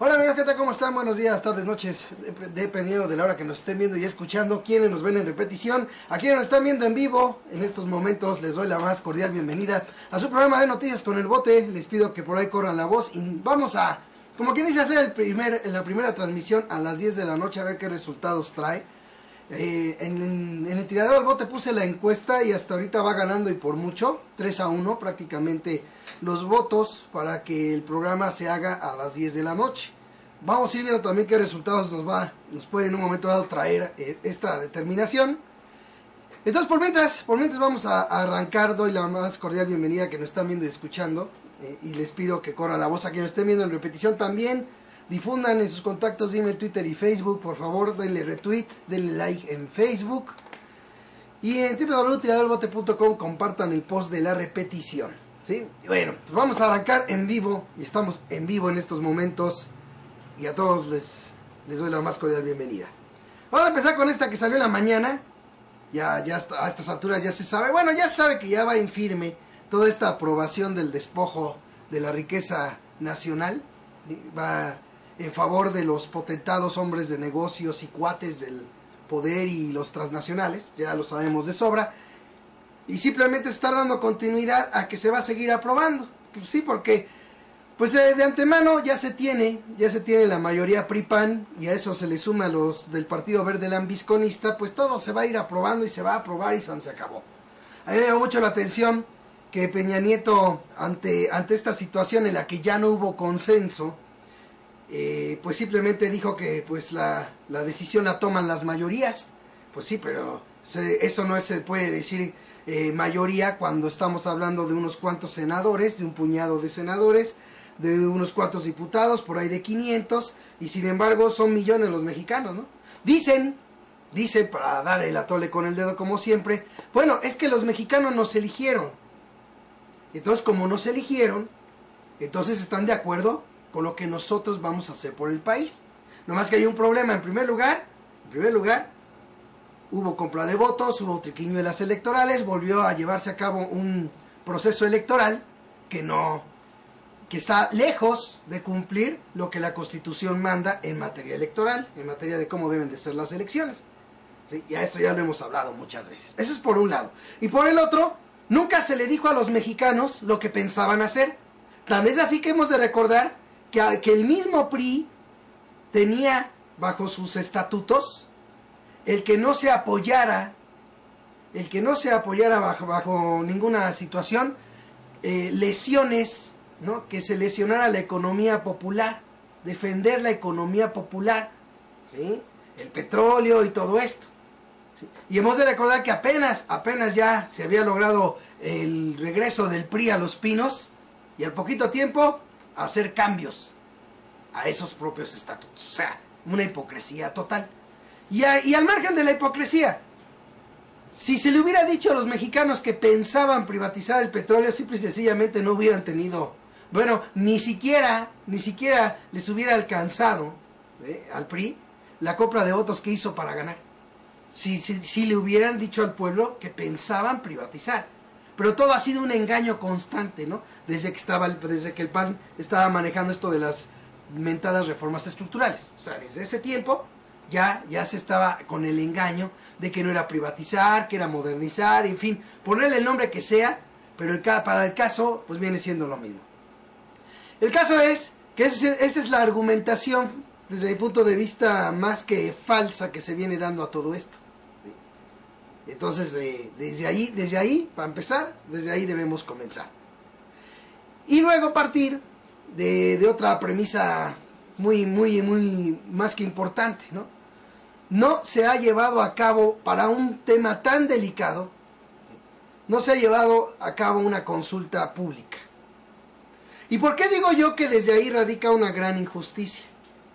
Hola amigos, ¿qué tal? ¿Cómo están? Buenos días, tardes, noches, dependiendo de la hora que nos estén viendo y escuchando, quienes nos ven en repetición, a quienes nos están viendo en vivo. En estos momentos les doy la más cordial bienvenida a su programa de Noticias con el Bote. Les pido que por ahí corran la voz y vamos a, como quien dice, hacer la primera transmisión a las 10 de la noche a ver qué resultados trae. En el tiradero del bote puse la encuesta y hasta ahorita va ganando y por mucho, 3-1 prácticamente los votos para que el programa se haga a las 10 de la noche. Vamos a ir viendo también qué resultados nos puede en un momento dado traer esta determinación. Entonces por mientras vamos a arrancar. Doy la más cordial bienvenida a que nos están viendo y escuchando, y les pido que corra la voz a quienes estén viendo en repetición también. Difundan en sus contactos de email, Twitter y Facebook, por favor, denle retweet, denle like en Facebook. Y en www.tiradorbote.com compartan el post de la repetición, ¿sí? Y bueno, pues vamos a arrancar en vivo, y estamos en vivo en estos momentos, y a todos les doy la más cordial bienvenida. Vamos a empezar con esta que salió en la mañana. Ya a estas alturas ya se sabe, bueno, ya se sabe que ya va en firme toda esta aprobación del despojo de la riqueza nacional, ¿sí? Va en favor de los potentados hombres de negocios y cuates del poder y los transnacionales, ya lo sabemos de sobra, y simplemente se está dando continuidad a que se va a seguir aprobando, sí, porque pues de antemano ya se tiene la mayoría PRI-PAN, y a eso se le suma los del Partido Verde Lambisconista, pues todo se va a ir aprobando y se va a aprobar y se acabó. A mí me llama mucho la atención que Peña Nieto, ante esta situación en la que ya no hubo consenso, pues simplemente dijo que pues la decisión la toman las mayorías. Pues sí, pero eso no se puede decir mayoría cuando estamos hablando de unos cuantos senadores, de un puñado de senadores, de unos cuantos diputados, por ahí de 500, y sin embargo son millones los mexicanos, ¿no? Dicen, para dar el atole con el dedo como siempre, bueno, es que los mexicanos nos eligieron. Entonces, como nos eligieron, entonces están de acuerdo con lo que nosotros vamos a hacer por el país. Nomás que hay un problema. En primer lugar, hubo compra de votos, hubo triquiñuelas electorales, volvió a llevarse a cabo un proceso electoral que está lejos de cumplir lo que la Constitución manda en materia electoral, en materia de cómo deben de ser las elecciones, ¿sí? Y a esto ya lo hemos hablado muchas veces. Eso es por un lado. Y por el otro, nunca se le dijo a los mexicanos lo que pensaban hacer. Tal vez así que hemos de recordar que el mismo PRI tenía bajo sus estatutos el que no se apoyara bajo ninguna situación lesiones, ¿no? Que se lesionara la economía popular, defender la economía popular, ¿sí? El petróleo y todo esto, ¿sí? Y hemos de recordar que apenas ya se había logrado el regreso del PRI a los pinos, y al poquito tiempo hacer cambios a esos propios estatutos. O sea, una hipocresía total. Y al margen de la hipocresía, si se le hubiera dicho a los mexicanos que pensaban privatizar el petróleo, simple y sencillamente no hubieran tenido, bueno, ni siquiera les hubiera alcanzado al PRI la compra de votos que hizo para ganar. Si le hubieran dicho al pueblo que pensaban privatizar. Pero todo ha sido un engaño constante, ¿no? Desde que el PAN estaba manejando esto de las mentadas reformas estructurales. O sea, desde ese tiempo ya se estaba con el engaño de que no era privatizar, que era modernizar, en fin, ponerle el nombre que sea, pero para el caso, pues viene siendo lo mismo. El caso es que esa es la argumentación, desde mi punto de vista, más que falsa, que se viene dando a todo esto. Entonces, desde ahí, para empezar, desde ahí debemos comenzar. Y luego partir de otra premisa muy más que importante, ¿no? No se ha llevado a cabo, para un tema tan delicado, no se ha llevado a cabo una consulta pública. ¿Y por qué digo yo que desde ahí radica una gran injusticia?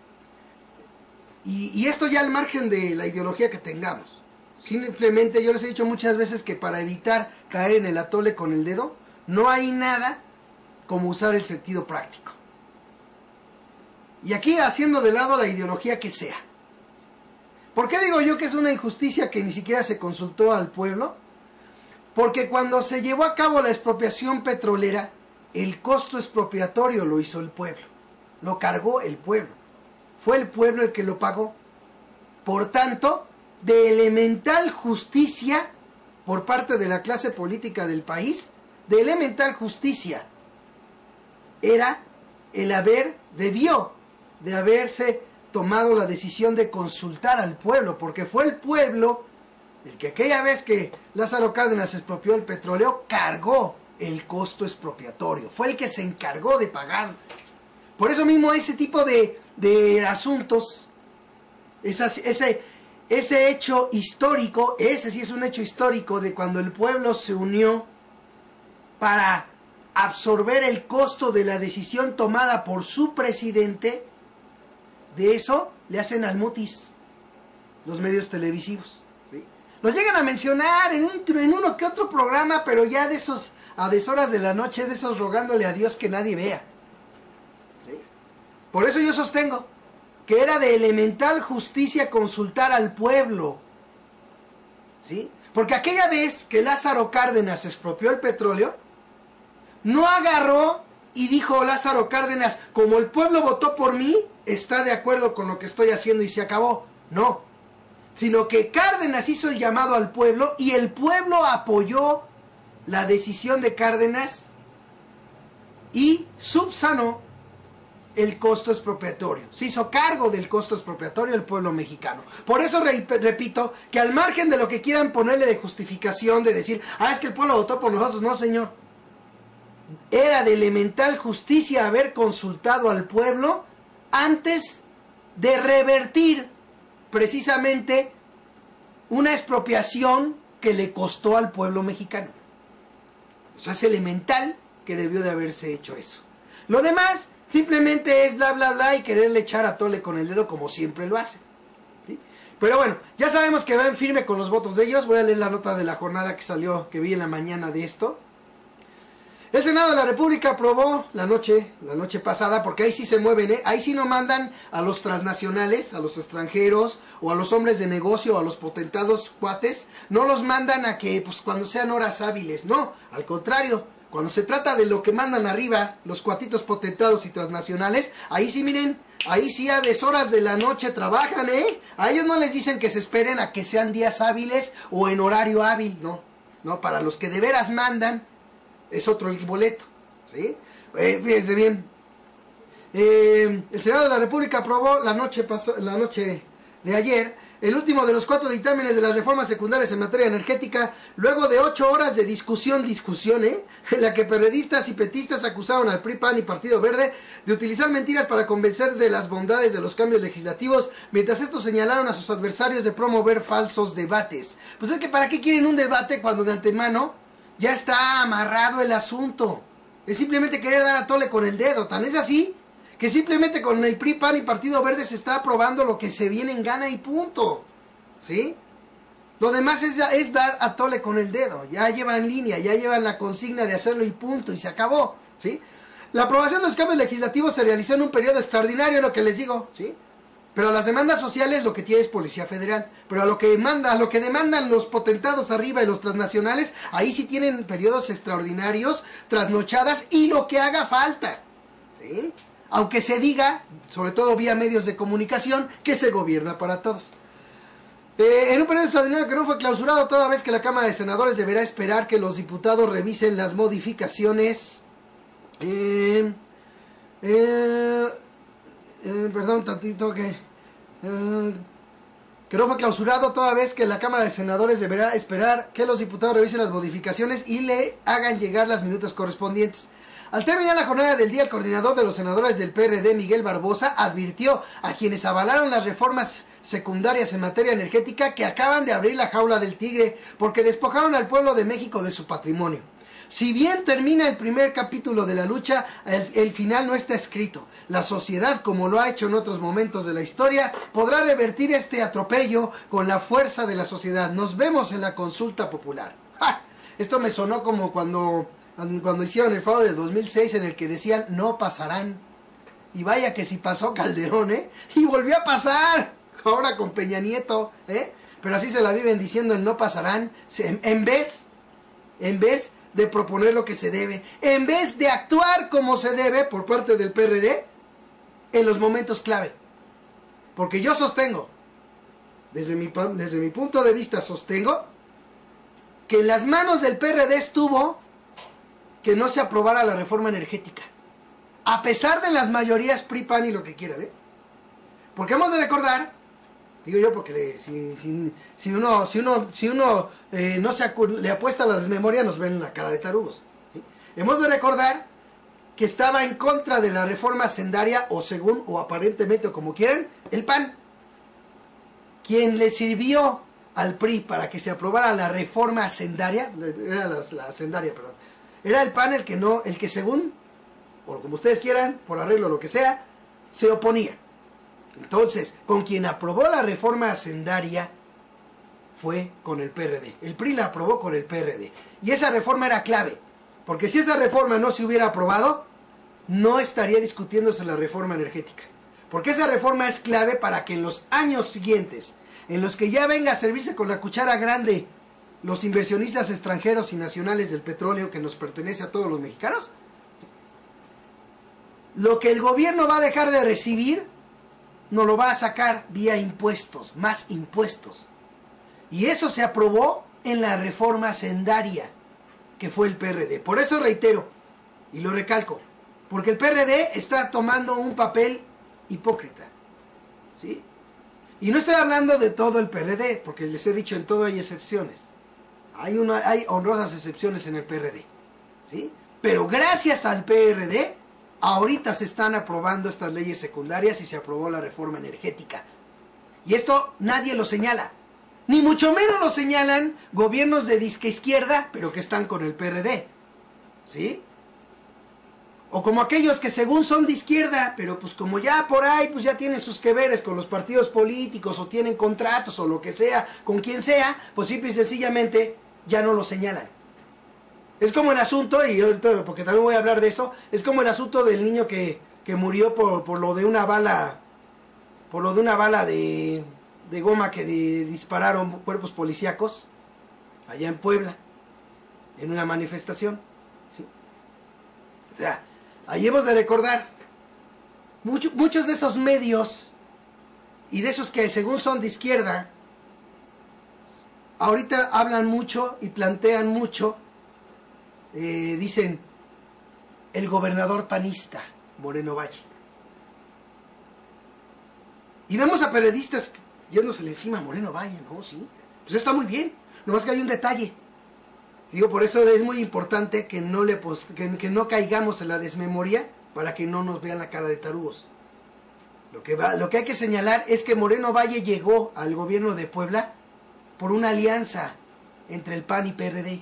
Y esto ya al margen de la ideología que tengamos. Simplemente yo les he dicho muchas veces que para evitar caer en el atole con el dedo, no hay nada como usar el sentido práctico. Y aquí haciendo de lado la ideología que sea. ¿Por qué digo yo que es una injusticia que ni siquiera se consultó al pueblo? Porque cuando se llevó a cabo la expropiación petrolera, el costo expropiatorio lo hizo el pueblo. lo cargó el pueblo. Fue el pueblo el que lo pagó. Por tanto, de elemental justicia por parte de la clase política del país, de elemental justicia era debió de haberse tomado la decisión de consultar al pueblo, porque fue el pueblo el que aquella vez que Lázaro Cárdenas expropió el petróleo, cargó el costo expropiatorio, fue el que se encargó de pagar. Por eso mismo ese tipo de asuntos, ese hecho histórico, ese sí es un hecho histórico de cuando el pueblo se unió para absorber el costo de la decisión tomada por su presidente, de eso le hacen al mutis los medios televisivos, ¿sí? Lo llegan a mencionar en uno que otro programa, pero ya de esos a deshoras de la noche, de esos rogándole a Dios que nadie vea, ¿sí? Por eso yo sostengo que era de elemental justicia consultar al pueblo, ¿sí? Porque aquella vez que Lázaro Cárdenas expropió el petróleo, no agarró y dijo Lázaro Cárdenas, como el pueblo votó por mí, está de acuerdo con lo que estoy haciendo y se acabó. No, sino que Cárdenas hizo el llamado al pueblo y el pueblo apoyó la decisión de Cárdenas y subsanó el costo expropiatorio. Se hizo cargo del costo expropiatorio el pueblo mexicano. Por eso repito que al margen de lo que quieran ponerle de justificación, de decir, es que el pueblo votó por nosotros, no señor. Era de elemental justicia haber consultado al pueblo antes de revertir precisamente una expropiación que le costó al pueblo mexicano. O sea, es elemental que debió de haberse hecho eso. Lo demás simplemente es bla bla bla y quererle echar a tole con el dedo como siempre lo hace, ¿sí? Pero bueno, ya sabemos que va en firme con los votos de ellos. Voy a leer la nota de la jornada que salió, que vi en la mañana de esto. El Senado de la República aprobó la noche pasada, porque ahí sí se mueven, ahí sí no mandan a los transnacionales, a los extranjeros, o a los hombres de negocio, o a los potentados cuates, no los mandan a que, pues cuando sean horas hábiles, no, al contrario, cuando se trata de lo que mandan arriba, los cuatitos potentados y transnacionales, ahí sí miren, ahí sí a deshoras de la noche trabajan, a ellos no les dicen que se esperen a que sean días hábiles o en horario hábil, no, para los que de veras mandan, es otro el boleto, ¿sí? Fíjense bien. El Senado de la República aprobó la noche de ayer el último de los 4 dictámenes de las reformas secundarias en materia energética, luego de 8 horas de discusión, en la que periodistas y petistas acusaron al PRI, PAN y Partido Verde de utilizar mentiras para convencer de las bondades de los cambios legislativos, mientras estos señalaron a sus adversarios de promover falsos debates. Pues es que ¿para qué quieren un debate cuando de antemano ya está amarrado el asunto? Es simplemente querer dar a tole con el dedo. Tan es así que simplemente con el PRI, PAN y Partido Verde se está aprobando lo que se viene en gana y punto, ¿sí? Lo demás es dar a tole con el dedo. Ya llevan línea, ya llevan la consigna de hacerlo y punto, y se acabó, ¿sí? La aprobación de los cambios legislativos se realizó en un periodo extraordinario, lo que les digo, ¿sí? Pero a las demandas sociales lo que tiene es Policía Federal. Pero a lo que demandan los potentados arriba y los transnacionales, ahí sí tienen periodos extraordinarios, trasnochadas y lo que haga falta, ¿sí? Aunque se diga, sobre todo vía medios de comunicación, que se gobierna para todos. En un periodo extraordinario que no fue clausurado, toda vez que la Cámara de Senadores deberá esperar que los diputados revisen las modificaciones. Perdón, tantito que no fue clausurado, toda vez que la Cámara de Senadores deberá esperar que los diputados revisen las modificaciones y le hagan llegar las minutas correspondientes. Al terminar la jornada del día, el coordinador de los senadores del PRD, Miguel Barbosa, advirtió a quienes avalaron las reformas secundarias en materia energética que acaban de abrir la jaula del tigre porque despojaron al pueblo de México de su patrimonio. Si bien termina el primer capítulo de la lucha, el final no está escrito. La sociedad, como lo ha hecho en otros momentos de la historia, podrá revertir este atropello con la fuerza de la sociedad. Nos vemos en la consulta popular. ¡Ja! Esto me sonó como cuando hicieron el fraude del 2006 en el que decían no pasarán. Y vaya que si pasó Calderón, y volvió a pasar, ahora con Peña Nieto, pero así se la viven diciendo el no pasarán, en vez de proponer lo que se debe, en vez de actuar como se debe por parte del PRD, en los momentos clave. Porque yo sostengo, desde mi punto de vista sostengo, que en las manos del PRD estuvo que no se aprobara la reforma energética. A pesar de las mayorías PRI, PAN y lo que quieran, ¿eh? Porque hemos de recordar, digo yo porque si uno no le apuesta a la desmemoria, nos ven la cara de tarugos, ¿sí? Hemos de recordar que estaba en contra de la reforma hacendaria, o según, o aparentemente, o como quieran, el PAN. Quien le sirvió al PRI para que se aprobara la reforma hacendaria, era la hacendaria, perdón, era el PAN el que según, o como ustedes quieran, por arreglo o lo que sea, se oponía. Entonces, con quien aprobó la reforma hacendaria fue con el PRD. El PRI la aprobó con el PRD. Y esa reforma era clave, porque si esa reforma no se hubiera aprobado, no estaría discutiéndose la reforma energética. Porque esa reforma es clave para que en los años siguientes, en los que ya venga a servirse con la cuchara grande los inversionistas extranjeros y nacionales del petróleo que nos pertenece a todos los mexicanos, lo que el gobierno va a dejar de recibir, nos lo va a sacar vía impuestos, más impuestos. Y eso se aprobó en la reforma hacendaria, que fue el PRD. Por eso reitero, y lo recalco, porque el PRD está tomando un papel hipócrita, ¿sí? Y no estoy hablando de todo el PRD, porque les he dicho, en todo hay excepciones. Hay honrosas excepciones en el PRD, ¿sí? Pero gracias al PRD, ahorita se están aprobando estas leyes secundarias y se aprobó la reforma energética. Y esto nadie lo señala. Ni mucho menos lo señalan gobiernos de disque izquierda, pero que están con el PRD, ¿sí? O como aquellos que según son de izquierda, pero pues como ya por ahí pues ya tienen sus que veres con los partidos políticos o tienen contratos o lo que sea, con quien sea, pues simple y sencillamente ya no lo señalan. Es como el asunto, y ahorita porque también voy a hablar de eso, es como el asunto del niño que murió por lo de una bala, de goma que dispararon cuerpos policíacos allá en Puebla, en una manifestación, ¿sí? O sea, ahí hemos de recordar, muchos de esos medios, y de esos que según son de izquierda, ahorita hablan mucho y plantean mucho, dicen, el gobernador panista, Moreno Valle. Y vemos a periodistas yéndosele encima a Moreno Valle, ¿no? Sí, pues está muy bien, nomás que hay un detalle. Digo, por eso es muy importante que no caigamos en la desmemoria para que no nos vean la cara de tarugos. Lo que hay que señalar es que Moreno Valle llegó al gobierno de Puebla por una alianza entre el PAN y PRD.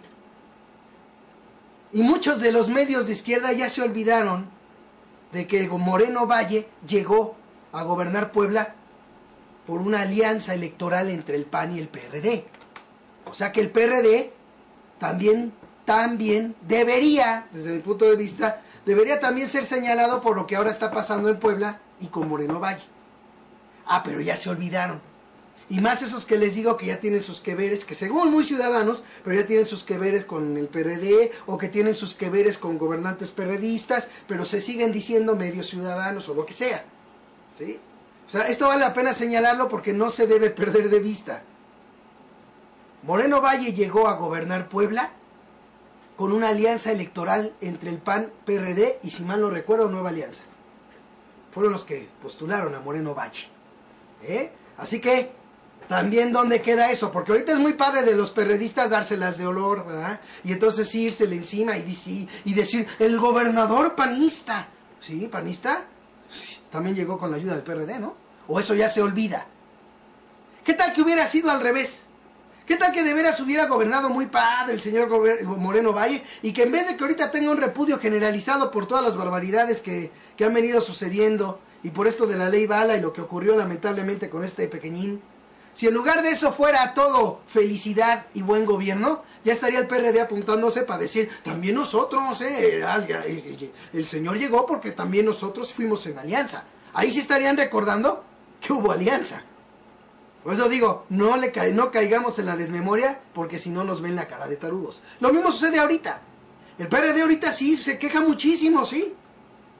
Y muchos de los medios de izquierda ya se olvidaron de que Moreno Valle llegó a gobernar Puebla por una alianza electoral entre el PAN y el PRD. O sea que el PRD también debería, desde mi punto de vista, debería también ser señalado por lo que ahora está pasando en Puebla y con Moreno Valle. Ah, pero ya se olvidaron. Y más esos que les digo que ya tienen sus que veres, que según muy ciudadanos, pero ya tienen sus que veres con el PRD, o que tienen sus que veres con gobernantes perredistas, pero se siguen diciendo medios ciudadanos o lo que sea, ¿sí? O sea, esto vale la pena señalarlo porque no se debe perder de vista. Moreno Valle llegó a gobernar Puebla con una alianza electoral entre el PAN, PRD y, si mal no recuerdo, Nueva Alianza. Fueron los que postularon a Moreno Valle, Así que también dónde queda eso, porque ahorita es muy padre de los perredistas dárselas de olor, ¿verdad? Y entonces írsele encima y decir, el gobernador panista, ¿sí? ¿Panista? También llegó con la ayuda del PRD, ¿no? O eso ya se olvida. ¿Qué tal que hubiera sido al revés? ¿Qué tal que de veras hubiera gobernado muy padre el señor Moreno Valle y que en vez de que ahorita tenga un repudio generalizado por todas las barbaridades que han venido sucediendo y por esto de la ley Bala y lo que ocurrió lamentablemente con este pequeñín, si en lugar de eso fuera todo felicidad y buen gobierno, ya estaría el PRD apuntándose para decir, también nosotros, el señor llegó porque también nosotros fuimos en alianza. Ahí sí estarían recordando que hubo alianza. Por eso digo, no caigamos en la desmemoria, porque si no nos ven la cara de tarugos. Lo mismo sucede ahorita. El PRD ahorita sí se queja muchísimo, ¿sí?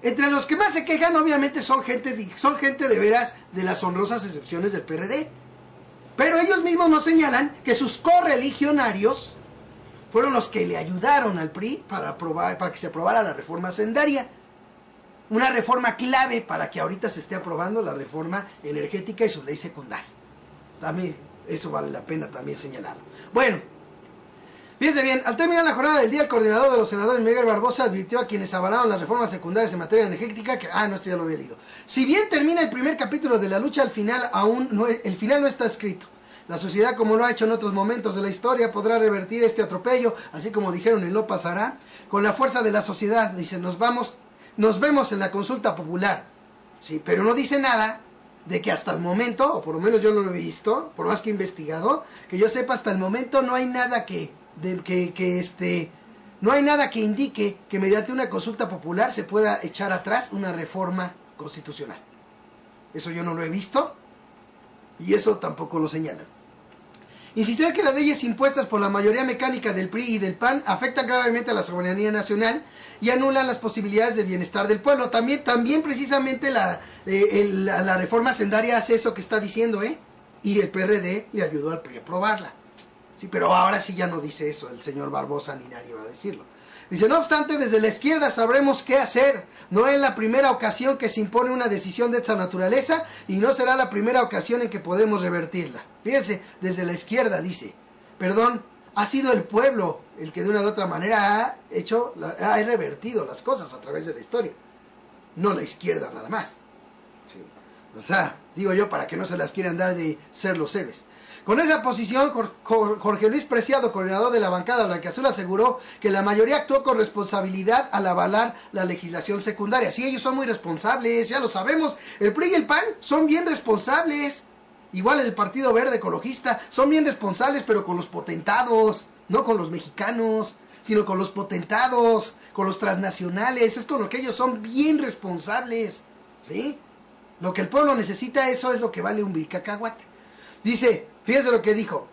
Entre los que más se quejan, obviamente, son gente de veras de las honrosas excepciones del PRD. Pero ellos mismos nos señalan que sus correligionarios fueron los que le ayudaron al PRI para que se aprobara la reforma hacendaria. Una reforma clave para que ahorita se esté aprobando la reforma energética y su ley secundaria. También eso vale la pena también señalarlo. Bueno, fíjense bien, al terminar la jornada del día, el coordinador de los senadores, Miguel Barbosa, advirtió a quienes avalaron las reformas secundarias en materia energética que, no, esto ya lo había leído. Si bien termina el primer capítulo de la lucha, el final no está escrito. La sociedad, como lo ha hecho en otros momentos de la historia, podrá revertir este atropello, así como dijeron, y no pasará, con la fuerza de la sociedad. Dice, nos vemos en la consulta popular. Sí, pero no dice nada de que hasta el momento, o por lo menos yo no lo he visto, por más que he investigado, que yo sepa, hasta el momento no hay nada no hay nada que indique que mediante una consulta popular se pueda echar atrás una reforma constitucional. Eso yo no lo he visto y eso tampoco lo señalan. Insistió en que las leyes impuestas por la mayoría mecánica del PRI y del PAN afectan gravemente a la soberanía nacional y anulan las posibilidades del bienestar del pueblo. También precisamente la reforma hacendaria hace eso que está diciendo, y el PRD le ayudó al PRI a aprobarla. Sí, pero ahora sí ya no dice eso el señor Barbosa, ni nadie va a decirlo. Dice, no obstante, desde la izquierda sabremos qué hacer. No es la primera ocasión que se impone una decisión de esta naturaleza y no será la primera ocasión en que podemos revertirla. Fíjense, desde la izquierda dice, ha sido el pueblo el que de una u otra manera ha revertido las cosas a través de la historia. No la izquierda nada más. Sí. O sea, digo yo, para que no se las quieran dar de ser los héroes. Con esa posición, Jorge Luis Preciado, coordinador de la bancada blanquiazul, aseguró que la mayoría actuó con responsabilidad al avalar la legislación secundaria. Sí, ellos son muy responsables, ya lo sabemos. El PRI y el PAN son bien responsables. Igual el Partido Verde Ecologista, son bien responsables, pero con los potentados, no con los mexicanos, sino con los potentados, con los transnacionales. Es con lo que ellos son bien responsables, ¿sí? Lo que el pueblo necesita, eso es lo que vale un bicacahuate. Dice, fíjense lo que dijo,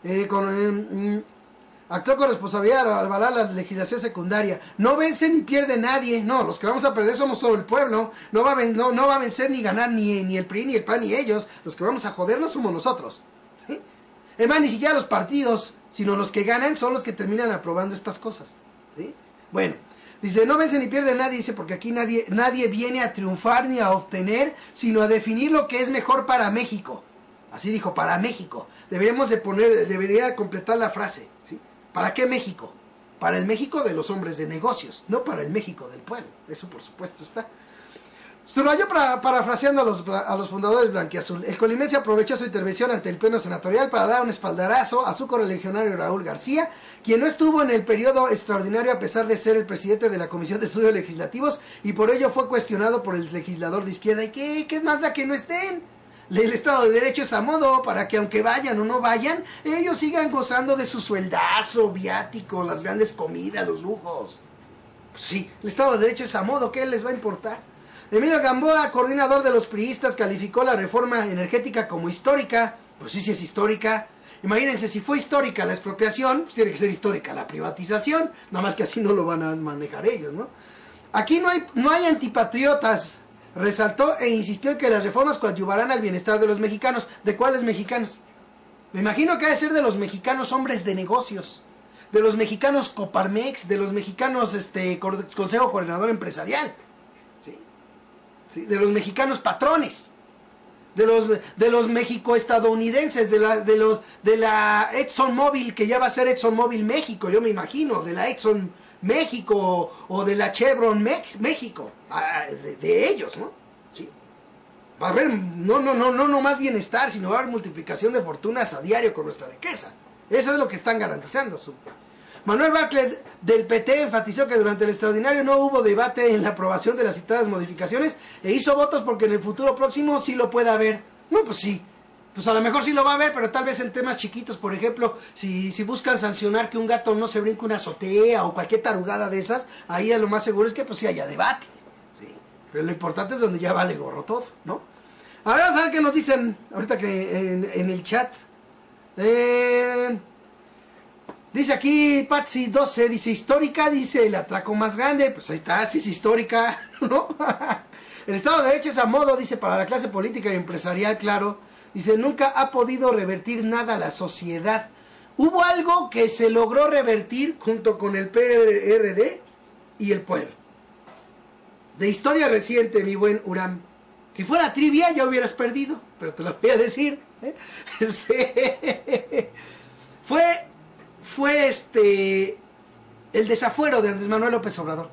actuó con responsabilidad al avalar la legislación secundaria. No vence ni pierde nadie. No, los que vamos a perder somos todo el pueblo. No va a vencer ni ganar ni el PRI, ni el PAN, ni ellos. Los que vamos a jodernos somos nosotros. ¿Sí? Es más, ni siquiera los partidos, sino los que ganan son los que terminan aprobando estas cosas. ¿Sí? Bueno, dice, no vence ni pierde nadie, dice, porque aquí nadie viene a triunfar ni a obtener, sino a definir lo que es mejor para México. Así dijo, para México. Debería completar la frase. ¿Sí? ¿Para qué México? Para el México de los hombres de negocios, no para el México del pueblo. Eso por supuesto está. Subrayó parafraseando a los fundadores blanquiazul. El colimense aprovechó su intervención ante el pleno senatorial para dar un espaldarazo a su correligionario Raúl García, quien no estuvo en el periodo extraordinario a pesar de ser el presidente de la Comisión de Estudios Legislativos y por ello fue cuestionado por el legislador de izquierda. ¿Y qué más da que no estén? El Estado de Derecho es a modo para que aunque vayan o no vayan, ellos sigan gozando de su sueldazo, viático, las grandes comidas, los lujos. Pues sí, el Estado de Derecho es a modo, ¿qué les va a importar? Emilio Gamboa, coordinador de los priistas, calificó la reforma energética como histórica. Pues sí es histórica. Imagínense, si fue histórica la expropiación, pues tiene que ser histórica la privatización, nada más que así no lo van a manejar ellos, ¿no? Aquí no hay antipatriotas. Resaltó e insistió en que las reformas coadyuvarán al bienestar de los mexicanos. ¿De cuáles mexicanos? Me imagino que ha de ser de los mexicanos hombres de negocios, de los mexicanos Coparmex, de los mexicanos Consejo Coordinador Empresarial, ¿sí? ¿Sí? De los mexicanos patrones, de los mexico-estadounidenses, de la ExxonMobil, que ya va a ser ExxonMobil México, yo me imagino, de la Exxon México o de la Chevron México, de ellos, ¿no? Sí. Va a haber no más bienestar, sino va a haber multiplicación de fortunas a diario con nuestra riqueza. Eso es lo que están garantizando. Manuel Bartlett del PT enfatizó que durante el extraordinario no hubo debate en la aprobación de las citadas modificaciones e hizo votos porque en el futuro próximo sí lo pueda haber. No, pues sí. Pues a lo mejor sí lo va a ver, pero tal vez en temas chiquitos, por ejemplo, si buscan sancionar que un gato no se brinque una azotea o cualquier tarugada de esas, ahí a lo más seguro es que pues sí haya debate, ¿sí? Pero lo importante es donde ya vale gorro todo, ¿no? Ahora vamos a ver qué nos dicen ahorita que en el chat. Dice aquí Patsy 12, dice histórica, dice el atraco más grande, pues ahí está, sí es histórica, ¿no? El Estado de Derecho es a modo, dice, para la clase política y empresarial, claro. Dice, nunca ha podido revertir nada a la sociedad. Hubo algo que se logró revertir junto con el PRD y el pueblo. De historia reciente, mi buen Uram. Si fuera trivia ya hubieras perdido, pero te lo voy a decir. Fue el desafuero de Andrés Manuel López Obrador.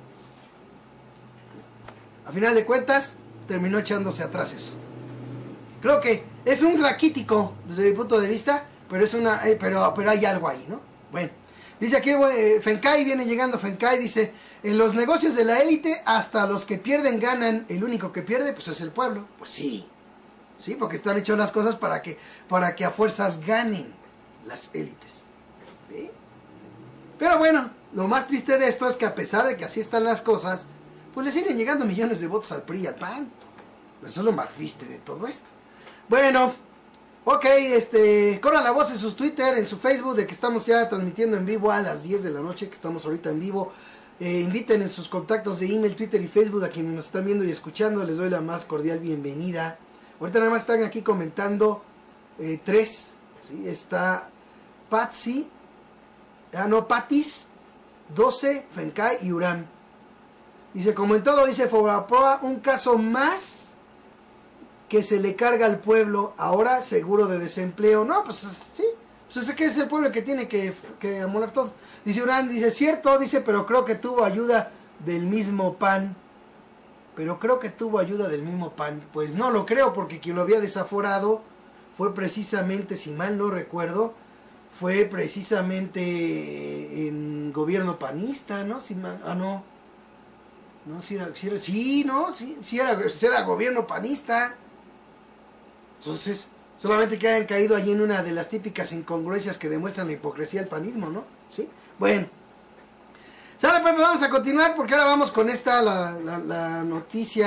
A final de cuentas, terminó echándose atrás eso. Creo que es un raquítico desde mi punto de vista, pero pero hay algo ahí, ¿no? Bueno, dice aquí Fencay, viene llegando Fencay, dice, en los negocios de la élite, hasta los que pierden ganan, el único que pierde, pues es el pueblo. Pues sí, porque están hechas las cosas para que a fuerzas ganen las élites, ¿sí? Pero bueno, lo más triste de esto es que a pesar de que así están las cosas, pues le siguen llegando millones de votos al PRI y al PAN. Eso es lo más triste de todo esto. Bueno, ok, corran la voz en sus Twitter, en su Facebook, de que estamos ya transmitiendo en vivo a las 10 de la noche, que estamos ahorita en vivo. Inviten en sus contactos de email, Twitter y Facebook a quienes nos están viendo y escuchando, les doy la más cordial bienvenida. Ahorita nada más están aquí comentando 3, ¿sí? Está Patsy, Patis, 12, Fencay y Uram. Dice, como en todo, dice Fobaproa, un caso más que se le carga al pueblo, ahora seguro de desempleo. No, pues sí, pues es que es el pueblo el que tiene que amolar todo. Dice Uram, dice, cierto, dice, pero creo que tuvo ayuda del mismo PAN. Pues no lo creo, porque quien lo había desaforado fue precisamente, si mal no recuerdo, fue precisamente en gobierno panista, ¿no? Era gobierno panista. Entonces, solamente que hayan caído allí en una de las típicas incongruencias que demuestran la hipocresía del panismo, ¿no? ¿Sí? Bueno. Sale, pues vamos a continuar porque ahora vamos con la noticia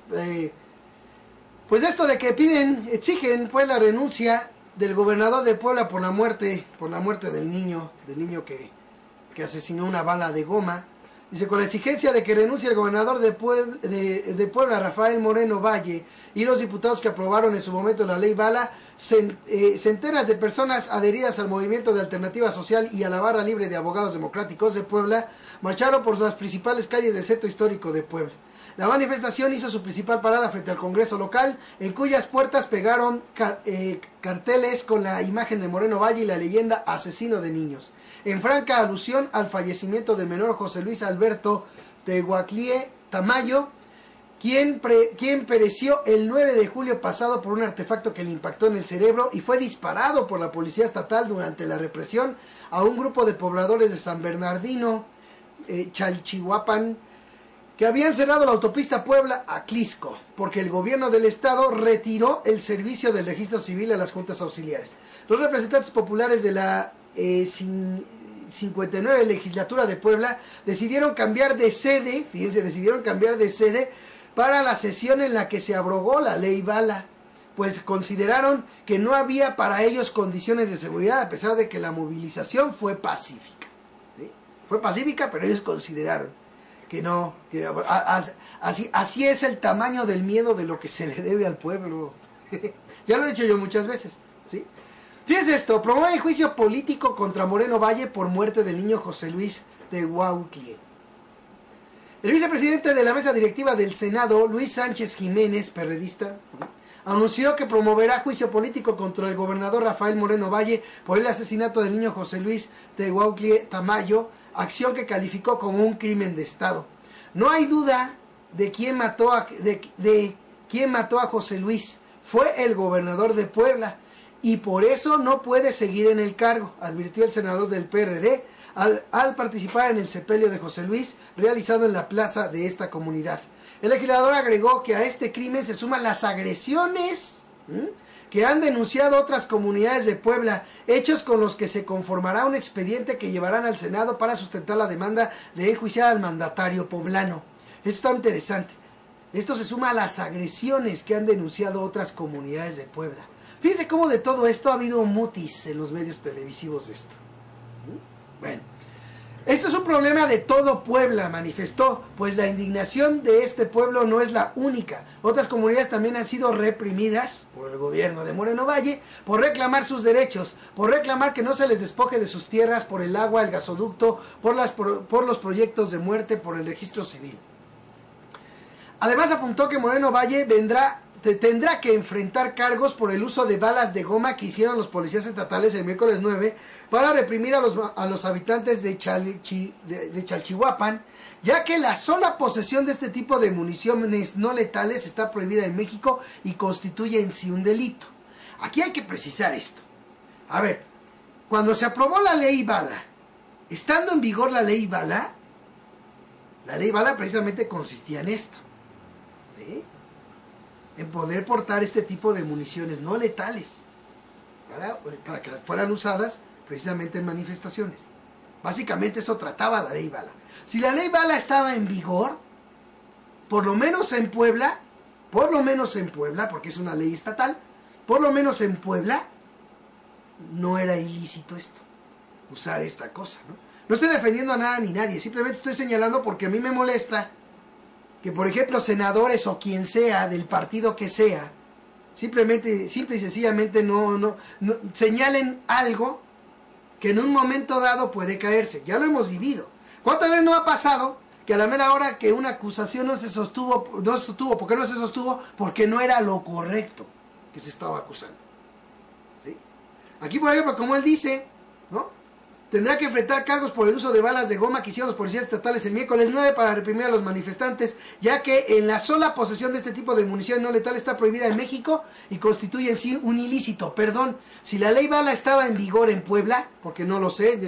pues esto de que exigen pues la renuncia del gobernador de Puebla por la muerte del niño que asesinó una bala de goma. Dice, con la exigencia de que renuncie el gobernador de Puebla, Rafael Moreno Valle, y los diputados que aprobaron en su momento la ley Bala, centenas de personas adheridas al movimiento de Alternativa Social y a la Barra Libre de Abogados Democráticos de Puebla, marcharon por las principales calles del centro histórico de Puebla. La manifestación hizo su principal parada frente al Congreso local, en cuyas puertas pegaron carteles con la imagen de Moreno Valle y la leyenda asesino de niños, en franca alusión al fallecimiento del menor José Luis Alberto Tehuaclie Tamayo, quien pereció el 9 de julio pasado por un artefacto que le impactó en el cerebro y fue disparado por la policía estatal durante la represión a un grupo de pobladores de San Bernardino, Chalchihuapan, que habían cerrado la autopista Puebla a Clisco, porque el gobierno del estado retiró el servicio del registro civil a las juntas auxiliares. Los representantes populares de la 59 legislatura de Puebla decidieron cambiar de sede, para la sesión en la que se abrogó la ley Bala, pues consideraron que no había para ellos condiciones de seguridad, a pesar de que la movilización fue pacífica. ¿Sí? Fue pacífica, pero ellos consideraron que no, así es el tamaño del miedo de lo que se le debe al pueblo. Ya lo he dicho yo muchas veces, ¿sí? Fíjense esto, promueve juicio político contra Moreno Valle por muerte del niño José Luis Tehuaclie. El vicepresidente de la mesa directiva del Senado, Luis Sánchez Jiménez, perredista, anunció que promoverá juicio político contra el gobernador Rafael Moreno Valle por el asesinato del niño José Luis Tehuaclie Tamayo, acción que calificó como un crimen de Estado. No hay duda de quién mató a José Luis. Fue el gobernador de Puebla y por eso no puede seguir en el cargo, advirtió el senador del PRD al participar en el sepelio de José Luis realizado en la plaza de esta comunidad. El legislador agregó que a este crimen se suman las agresiones que han denunciado otras comunidades de Puebla, hechos con los que se conformará un expediente que llevarán al Senado para sustentar la demanda de enjuiciar al mandatario poblano. Esto está interesante. Esto se suma a las agresiones que han denunciado otras comunidades de Puebla. Fíjense cómo de todo esto ha habido un mutis en los medios televisivos de esto. Bueno, esto es un problema de todo Puebla, manifestó, pues la indignación de este pueblo no es la única. Otras comunidades también han sido reprimidas por el gobierno de Moreno Valle por reclamar sus derechos, por reclamar que no se les despoje de sus tierras, por el agua, el gasoducto, por los proyectos de muerte, por el registro civil. Además apuntó que Moreno Valle tendrá que enfrentar cargos por el uso de balas de goma que hicieron los policías estatales el miércoles 9 para reprimir a los habitantes de Chalchihuapan, ya que la sola posesión de este tipo de municiones no letales está prohibida en México y constituye en sí un delito. Aquí hay que precisar esto. A ver, cuando se aprobó la ley Bala, estando en vigor la ley Bala precisamente consistía en esto, ¿sí?, en poder portar este tipo de municiones no letales para que fueran usadas precisamente en manifestaciones. Básicamente eso trataba la ley Bala. Si la ley Bala estaba en vigor, por lo menos en Puebla, porque es una ley estatal, por lo menos en Puebla no era ilícito esto, usar esta cosa, ¿no? No estoy defendiendo a nada ni nadie, simplemente estoy señalando porque a mí me molesta que, por ejemplo, senadores o quien sea, del partido que sea, simple y sencillamente no señalen algo que en un momento dado puede caerse. Ya lo hemos vivido. ¿Cuántas veces no ha pasado que a la mera hora que una acusación no se sostuvo? ¿Por qué no se sostuvo? Porque no era lo correcto que se estaba acusando, ¿sí? Aquí, por ejemplo, como él dice, ¿no?, tendrá que enfrentar cargos por el uso de balas de goma que hicieron los policías estatales el miércoles 9 para reprimir a los manifestantes, ya que en la sola posesión de este tipo de munición no letal está prohibida en México y constituye en sí un ilícito. Perdón, si la ley Bala estaba en vigor en Puebla, porque no lo sé,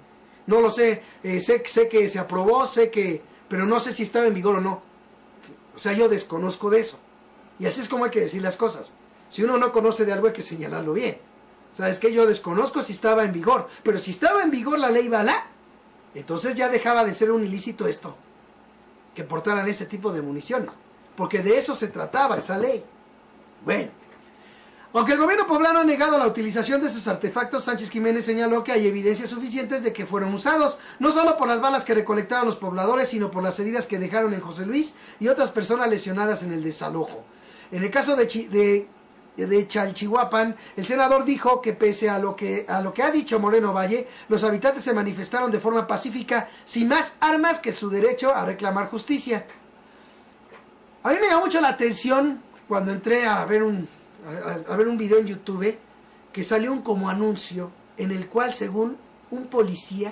sé que se aprobó, pero no sé si estaba en vigor o no. O sea, yo desconozco de eso. Y así es como hay que decir las cosas. Si uno no conoce de algo hay que señalarlo bien. ¿Sabes qué? Yo desconozco si estaba en vigor, pero si estaba en vigor la ley Bala, entonces ya dejaba de ser un ilícito esto, que portaran ese tipo de municiones, porque de eso se trataba esa ley. Bueno, aunque el gobierno poblano ha negado la utilización de esos artefactos, Sánchez Jiménez señaló que hay evidencias suficientes de que fueron usados, no solo por las balas que recolectaron los pobladores, sino por las heridas que dejaron en José Luis y otras personas lesionadas en el desalojo. En el caso de Chalchihuapan, el senador dijo que pese a lo que ha dicho Moreno Valle, los habitantes se manifestaron de forma pacífica, sin más armas que su derecho a reclamar justicia. A mí me llamó mucho la atención cuando entré a ver un video en YouTube, que salió un como anuncio en el cual, según un policía,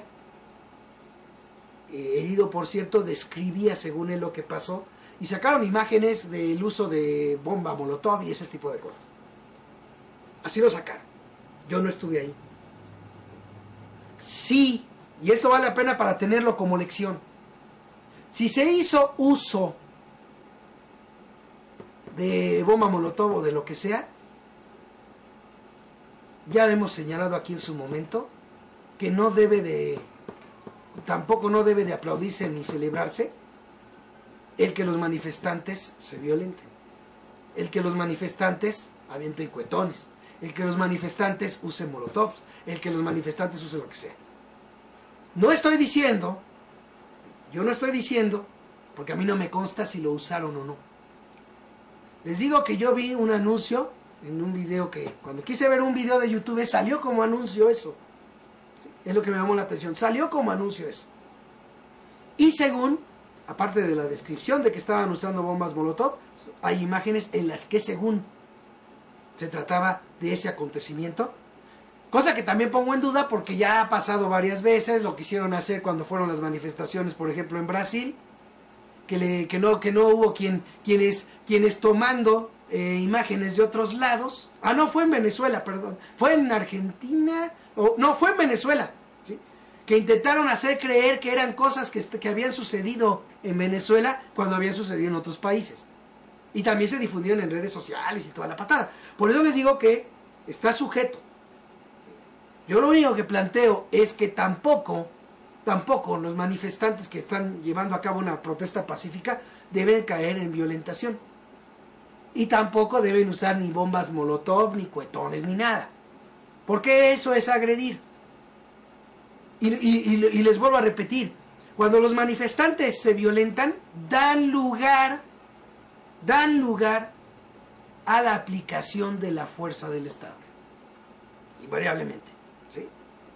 herido por cierto, describía según él lo que pasó, y sacaron imágenes del uso de bomba molotov y ese tipo de cosas. Así lo sacaron. Yo no estuve ahí. Sí, y esto vale la pena para tenerlo como lección. Si se hizo uso de bomba molotov o de lo que sea, ya hemos señalado aquí en su momento que tampoco no debe de aplaudirse ni celebrarse el que los manifestantes se violenten, el que los manifestantes avienten cuetones, el que los manifestantes usen molotovs, el que los manifestantes usen lo que sea. Yo no estoy diciendo, porque a mí no me consta si lo usaron o no. Les digo que yo vi un anuncio en un video que, cuando quise ver un video de YouTube, salió como anuncio eso. Es lo que me llamó la atención, salió como anuncio eso. Y según, aparte de la descripción de que estaban usando bombas molotov, hay imágenes en las que según se trataba de ese acontecimiento, cosa que también pongo en duda porque ya ha pasado varias veces. Lo quisieron hacer cuando fueron las manifestaciones, por ejemplo, en Brasil, que no hubo quienes tomando imágenes de otros lados. No, fue en Venezuela, perdón, fue en Argentina, fue en Venezuela, ¿sí?, que intentaron hacer creer que eran cosas que habían sucedido en Venezuela cuando habían sucedido en otros países. Y también se difundieron en redes sociales y toda la patada. Por eso les digo que está sujeto. Yo lo único que planteo es que tampoco los manifestantes que están llevando a cabo una protesta pacífica deben caer en violentación. Y tampoco deben usar ni bombas molotov, ni cuetones, ni nada. Porque eso es agredir. Y les vuelvo a repetir, cuando los manifestantes se violentan, dan lugar a la aplicación de la fuerza del Estado, invariablemente, ¿sí?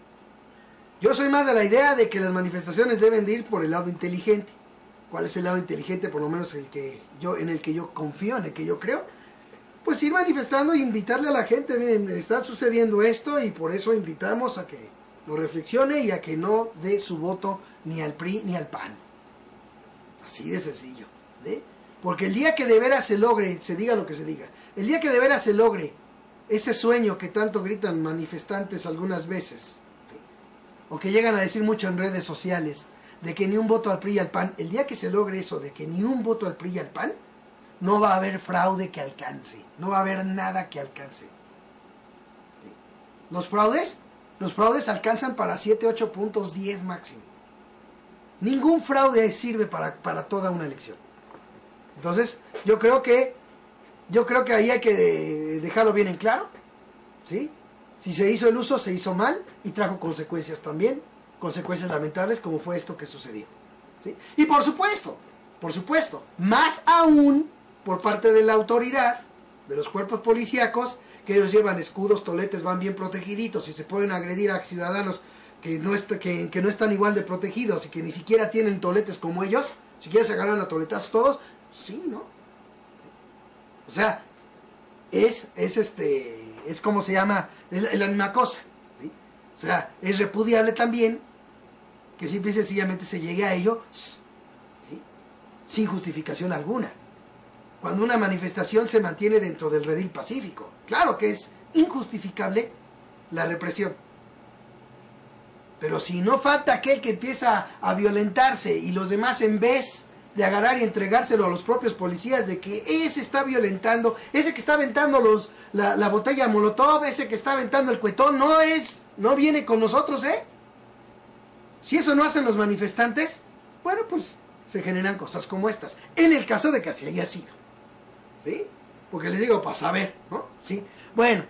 Yo soy más de la idea de que las manifestaciones deben de ir por el lado inteligente. ¿Cuál es el lado inteligente? Por lo menos en el que yo confío, en el que yo creo. Pues ir manifestando e invitarle a la gente, miren, está sucediendo esto y por eso invitamos a que lo reflexione y a que no dé su voto ni al PRI ni al PAN. Así de sencillo, ¿sí? Porque el día que de veras se logre, se diga lo que se diga, el día que de veras se logre ese sueño que tanto gritan manifestantes algunas veces, ¿sí? O que llegan a decir mucho en redes sociales, de que ni un voto al PRI y al PAN, el día que se logre eso, de que ni un voto al PRI y al PAN, no va a haber fraude que alcance, no va a haber nada que alcance. ¿Sí? Los fraudes alcanzan para 7, 8 puntos, 10 máximo. Ningún fraude sirve para toda una elección. Entonces, yo creo que ahí hay que dejarlo bien en claro, ¿sí? Si se hizo el uso, se hizo mal y trajo consecuencias también, consecuencias lamentables como fue esto que sucedió, ¿sí? Y por supuesto, más aún por parte de la autoridad, de los cuerpos policíacos, que ellos llevan escudos, toletes, van bien protegiditos y se pueden agredir a ciudadanos que no están igual de protegidos y que ni siquiera tienen toletes como ellos, si quieres se agarran a toletazos todos, sí, ¿no? O sea, es como se llama, es la misma cosa, ¿sí? O sea, es repudiable también que simple y sencillamente se llegue a ello, ¿sí? Sin justificación alguna. Cuando una manifestación se mantiene dentro del redil pacífico, claro que es injustificable la represión. Pero si no falta aquel que empieza a violentarse y los demás, en vez de agarrar y entregárselo a los propios policías, de que ese está violentando, ese que está aventando la botella Molotov, ese que está aventando el cuetón, no viene con nosotros, ¿eh? Si eso no hacen los manifestantes, bueno, pues se generan cosas como estas, en el caso de que así haya sido, ¿sí? Porque les digo, para saber, ¿no? Sí, bueno,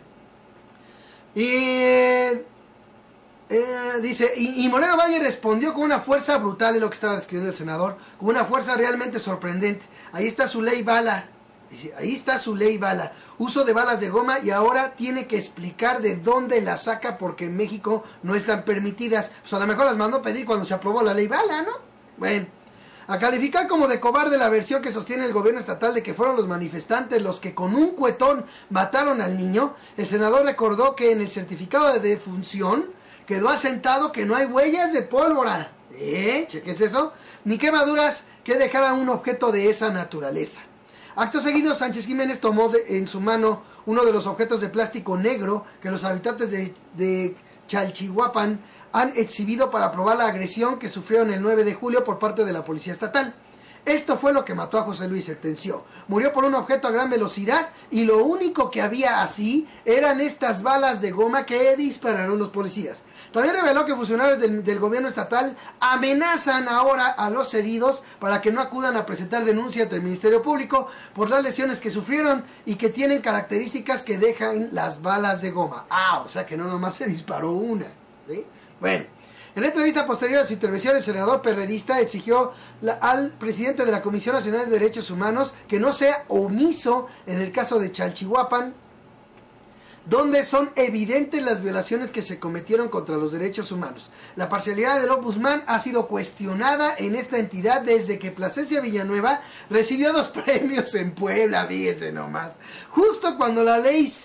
dice, y Moreno Valle respondió con una fuerza brutal, es lo que estaba describiendo el senador, con una fuerza realmente sorprendente. Ahí está su ley bala, dice, ahí está su ley bala, uso de balas de goma y ahora tiene que explicar de dónde las saca porque en México no están permitidas. Pues a lo mejor las mandó pedir cuando se aprobó la ley bala, ¿no? Bueno, a calificar como de cobarde la versión que sostiene el gobierno estatal de que fueron los manifestantes los que con un cuetón mataron al niño, el senador recordó que en el certificado de defunción quedó asentado que no hay huellas de pólvora, cheques eso, ni quemaduras que dejaran un objeto de esa naturaleza. Acto seguido, Sánchez Jiménez tomó en su mano uno de los objetos de plástico negro que los habitantes de Chalchihuapan han exhibido para probar la agresión que sufrieron el 9 de julio por parte de la policía estatal. Esto fue lo que mató a José Luis, sentenció. Murió por un objeto a gran velocidad y lo único que había así eran estas balas de goma que dispararon los policías. También reveló que funcionarios del gobierno estatal amenazan ahora a los heridos para que no acudan a presentar denuncia ante el Ministerio Público por las lesiones que sufrieron y que tienen características que dejan las balas de goma. O sea que no nomás se disparó una, ¿sí? Bueno, en la entrevista posterior a su intervención, el senador perredista exigió al presidente de la Comisión Nacional de Derechos Humanos que no sea omiso en el caso de Chalchihuapan, donde son evidentes las violaciones que se cometieron contra los derechos humanos. La parcialidad del ombudsman ha sido cuestionada en esta entidad desde que Plasencia Villanueva recibió 2 premios en Puebla, fíjense nomás, justo cuando la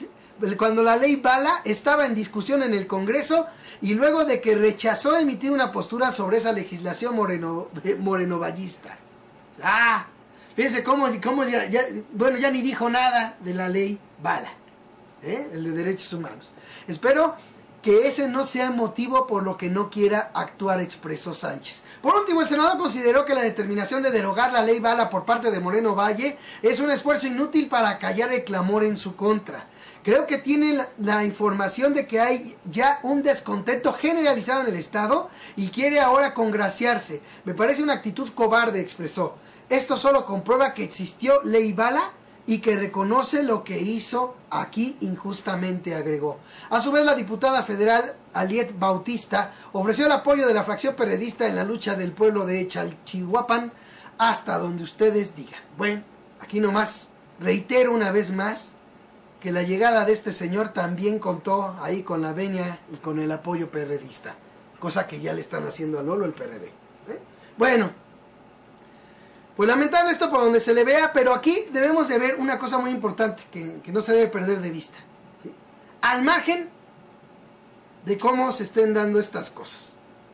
ley Bala estaba en discusión en el Congreso y luego de que rechazó emitir una postura sobre esa legislación morenovallista. Fíjense cómo ya ni dijo nada de la ley Bala, el de derechos humanos. Espero que ese no sea motivo por lo que no quiera actuar, expresó Sánchez. Por último, el senador consideró que la determinación de derogar la ley Bala por parte de Moreno Valle es un esfuerzo inútil para callar el clamor en su contra. Creo que tiene la información de que hay ya un descontento generalizado en el Estado y quiere ahora congraciarse. Me parece una actitud cobarde, expresó. Esto solo comprueba que existió ley Bala y que reconoce lo que hizo aquí injustamente, agregó. A su vez, la diputada federal Aliet Bautista ofreció el apoyo de la fracción periodista en la lucha del pueblo de Chalchihuapan hasta donde ustedes digan. Bueno, aquí nomás reitero una vez más que la llegada de este señor también contó ahí con la venia y con el apoyo perredista, cosa que ya le están haciendo a Lolo el PRD. Bueno, pues lamentable esto por donde se le vea, pero aquí debemos de ver una cosa muy importante que no se debe perder de vista, ¿sí? Al margen de cómo se estén dando estas cosas.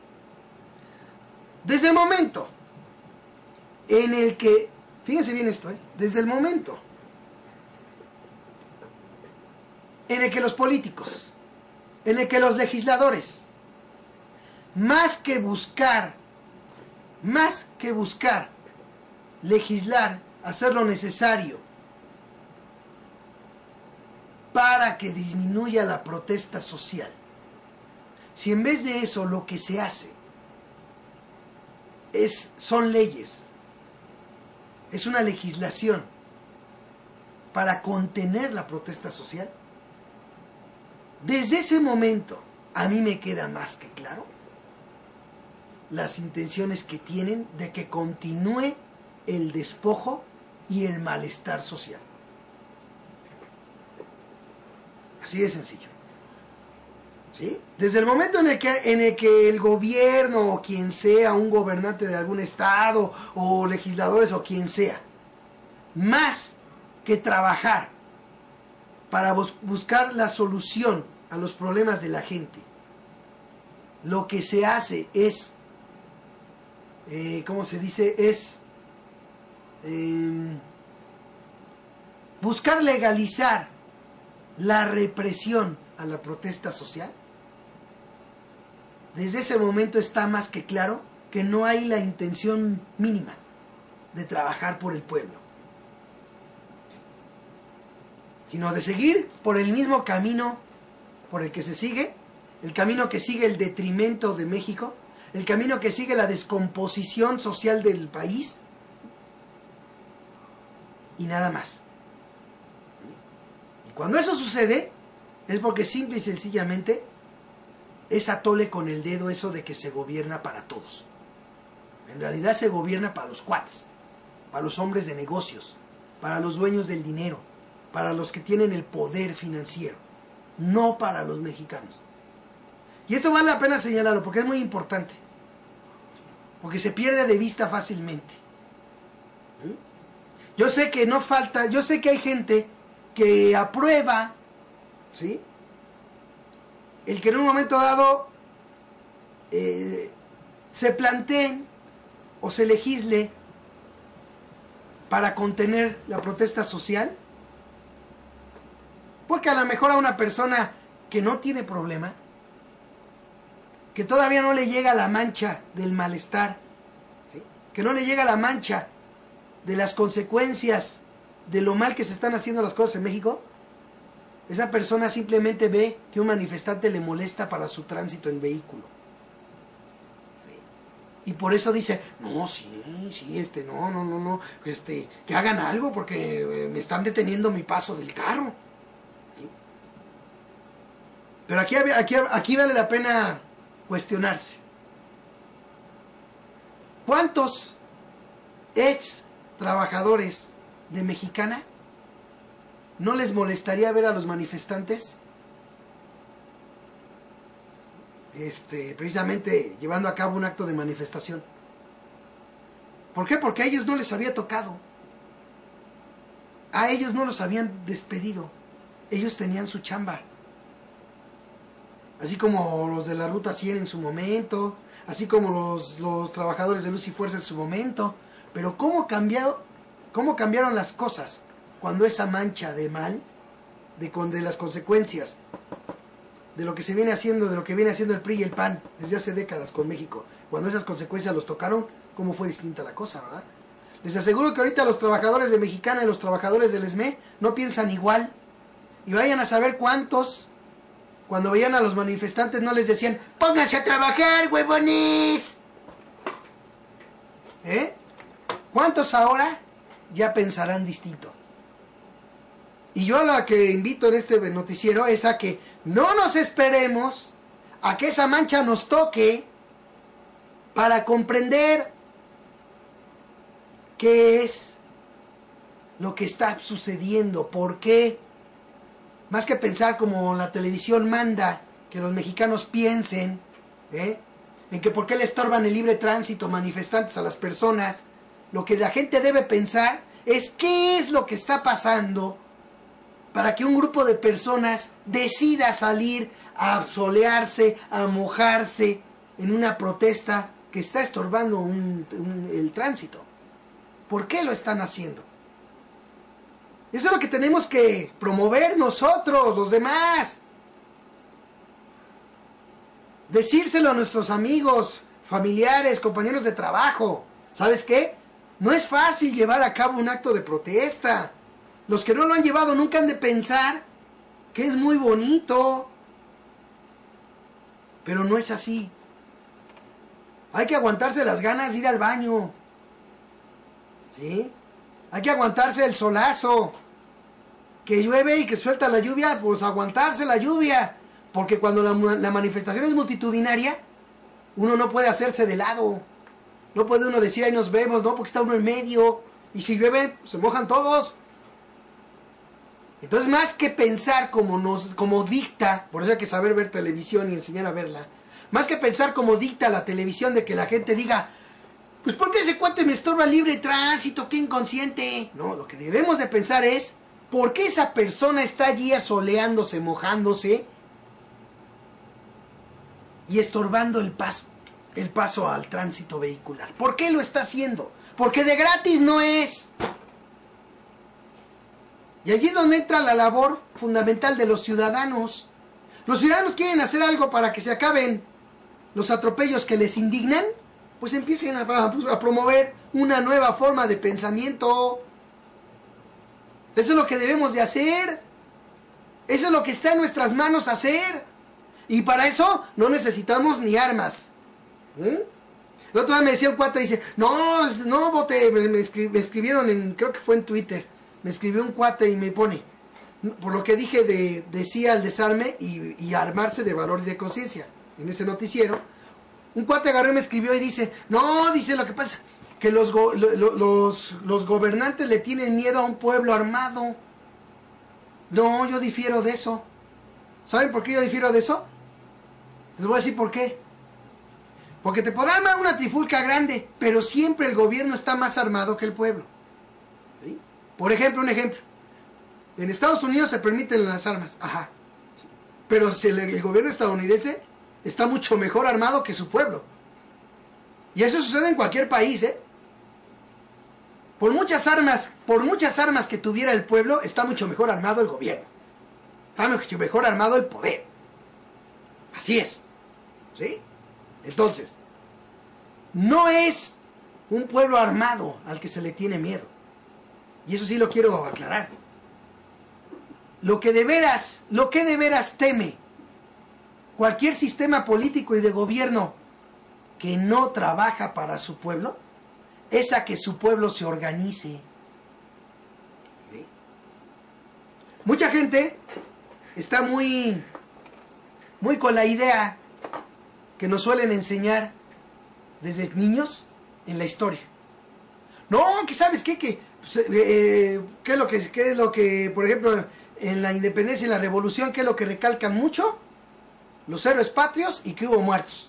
Desde el momento en el que, fíjense bien esto, desde el momento en el que los políticos, en el que los legisladores, más que buscar legislar, hacer lo necesario para que disminuya la protesta social, si en vez de eso lo que se hace son leyes, es una legislación para contener la protesta social, desde ese momento a mí me queda más que claro las intenciones que tienen de que continúe el despojo y el malestar social. Así de sencillo. ¿Sí? Desde el momento en el que el gobierno o quien sea, un gobernante de algún estado o legisladores o quien sea, más que trabajar para buscar la solución a los problemas de la gente, lo que se hace es, ¿cómo se dice? Es buscar legalizar la represión a la protesta social. Desde ese momento está más que claro que no hay la intención mínima de trabajar por el pueblo, sino de seguir por el mismo camino por el que se sigue, el camino que sigue el detrimento de México, el camino que sigue la descomposición social del país, y nada más. Y cuando eso sucede, es porque simple y sencillamente es atole con el dedo eso de que se gobierna para todos. En realidad se gobierna para los cuates, para los hombres de negocios, para los dueños del dinero, para los que tienen el poder financiero, no para los mexicanos. Y esto vale la pena señalarlo porque es muy importante, porque se pierde de vista fácilmente. Yo sé que no falta, yo sé que hay gente que aprueba, ¿sí?, el que en un momento dado se planteen o se legisle para contener la protesta social, porque a lo mejor a una persona que no tiene problema, que todavía no le llega la mancha del malestar, ¿sí?, que no le llega la mancha de las consecuencias de lo mal que se están haciendo las cosas en México, esa persona simplemente ve que un manifestante le molesta para su tránsito en vehículo. ¿Sí? Y por eso dice, no, no, que hagan algo porque me están deteniendo mi paso del carro. ¿Sí? Pero aquí vale la pena cuestionarse. ¿Cuántos ex trabajadores de Mexicana no les molestaría ver a los manifestantes precisamente llevando a cabo un acto de manifestación? ¿Por qué? Porque a ellos no les había tocado, a ellos no los habían despedido, ellos tenían su chamba, así como los de la Ruta 100 en su momento, así como los trabajadores de Luz y Fuerza en su momento. Pero ¿cómo cambiaron las cosas cuando esa mancha de mal, de las consecuencias de lo que se viene haciendo, de lo que viene haciendo el PRI y el PAN desde hace décadas con México, cuando esas consecuencias los tocaron, cómo fue distinta la cosa, ¿verdad? Les aseguro que ahorita los trabajadores de Mexicana y los trabajadores del ESME no piensan igual, y vayan a saber cuántos, cuando veían a los manifestantes, no les decían, pónganse a trabajar, huevones. ¿Cuántos ahora ya pensarán distinto? Y yo a la que invito en este noticiero es a que no nos esperemos a que esa mancha nos toque para comprender qué es lo que está sucediendo, por qué. Más que pensar como la televisión manda que los mexicanos piensen, en que por qué le estorban el libre tránsito manifestantes a las personas, lo que la gente debe pensar es qué es lo que está pasando para que un grupo de personas decida salir a solearse, a mojarse en una protesta que está estorbando el tránsito. ¿Por qué lo están haciendo? Eso es lo que tenemos que promover nosotros, los demás. Decírselo a nuestros amigos, familiares, compañeros de trabajo. ¿Sabes qué? No es fácil llevar a cabo un acto de protesta. Los que no lo han llevado nunca han de pensar que es muy bonito. Pero no es así. Hay que aguantarse las ganas de ir al baño. ¿Sí? Hay que aguantarse el solazo. Que llueve y que suelta la lluvia, pues aguantarse la lluvia. Porque cuando la manifestación es multitudinaria, uno no puede hacerse de lado. No puede uno decir, ahí nos vemos, ¿no? Porque está uno en medio. Y si llueve, se mojan todos. Entonces, más que pensar como dicta, por eso hay que saber ver televisión y enseñar a verla. Más que pensar como dicta la televisión de que la gente diga, pues ¿por qué ese cuate me estorba el libre tránsito? ¡Qué inconsciente! No, lo que debemos de pensar es, ¿por qué esa persona está allí asoleándose, mojándose y estorbando el paso al tránsito vehicular? ¿Por qué lo está haciendo? Porque de gratis no es. Y allí es donde entra la labor fundamental de los ciudadanos. Los ciudadanos quieren hacer algo para que se acaben los atropellos que les indignan, pues empiecen a promover una nueva forma de pensamiento. Eso es lo que debemos de hacer. Eso es lo que está en nuestras manos hacer. Y para eso no necesitamos ni armas. El otro día me decía un cuate, dice, no, bote, me escribieron, creo que fue en Twitter, me escribió un cuate y me pone, por lo que dije de sí al desarme y armarse de valor y de conciencia, en ese noticiero, un cuate agarró y me escribió y dice, dice, lo que pasa, que los gobernantes le tienen miedo a un pueblo armado. No, yo difiero de eso. ¿Saben por qué yo difiero de eso? Les voy a decir por qué. Porque te podrán armar una trifulca grande, pero siempre el gobierno está más armado que el pueblo. ¿Sí? Por ejemplo, un ejemplo. En Estados Unidos se permiten las armas. Ajá. Pero el gobierno estadounidense está mucho mejor armado que su pueblo. Y eso sucede en cualquier país, ¿eh? Por muchas armas que tuviera el pueblo, está mucho mejor armado el gobierno. Está mucho mejor armado el poder. Así es. ¿Sí? Entonces, no es un pueblo armado al que se le tiene miedo. Y eso sí lo quiero aclarar. Lo que de veras teme cualquier sistema político y de gobierno que no trabaja para su pueblo, es a que su pueblo se organice. ¿Sí? Mucha gente está muy con la idea que nos suelen enseñar desde niños en la historia. No, que sabes qué, ¿qué es lo que, por ejemplo, en la independencia y la revolución, qué es lo que recalcan mucho? Los héroes patrios y que hubo muertos.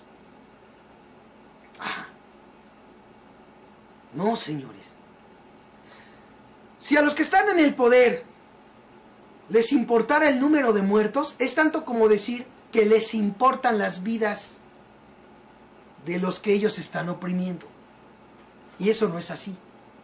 No, señores. Si a los que están en el poder les importara el número de muertos, es tanto como decir que les importan las vidas de los que ellos están oprimiendo. Y eso no es así.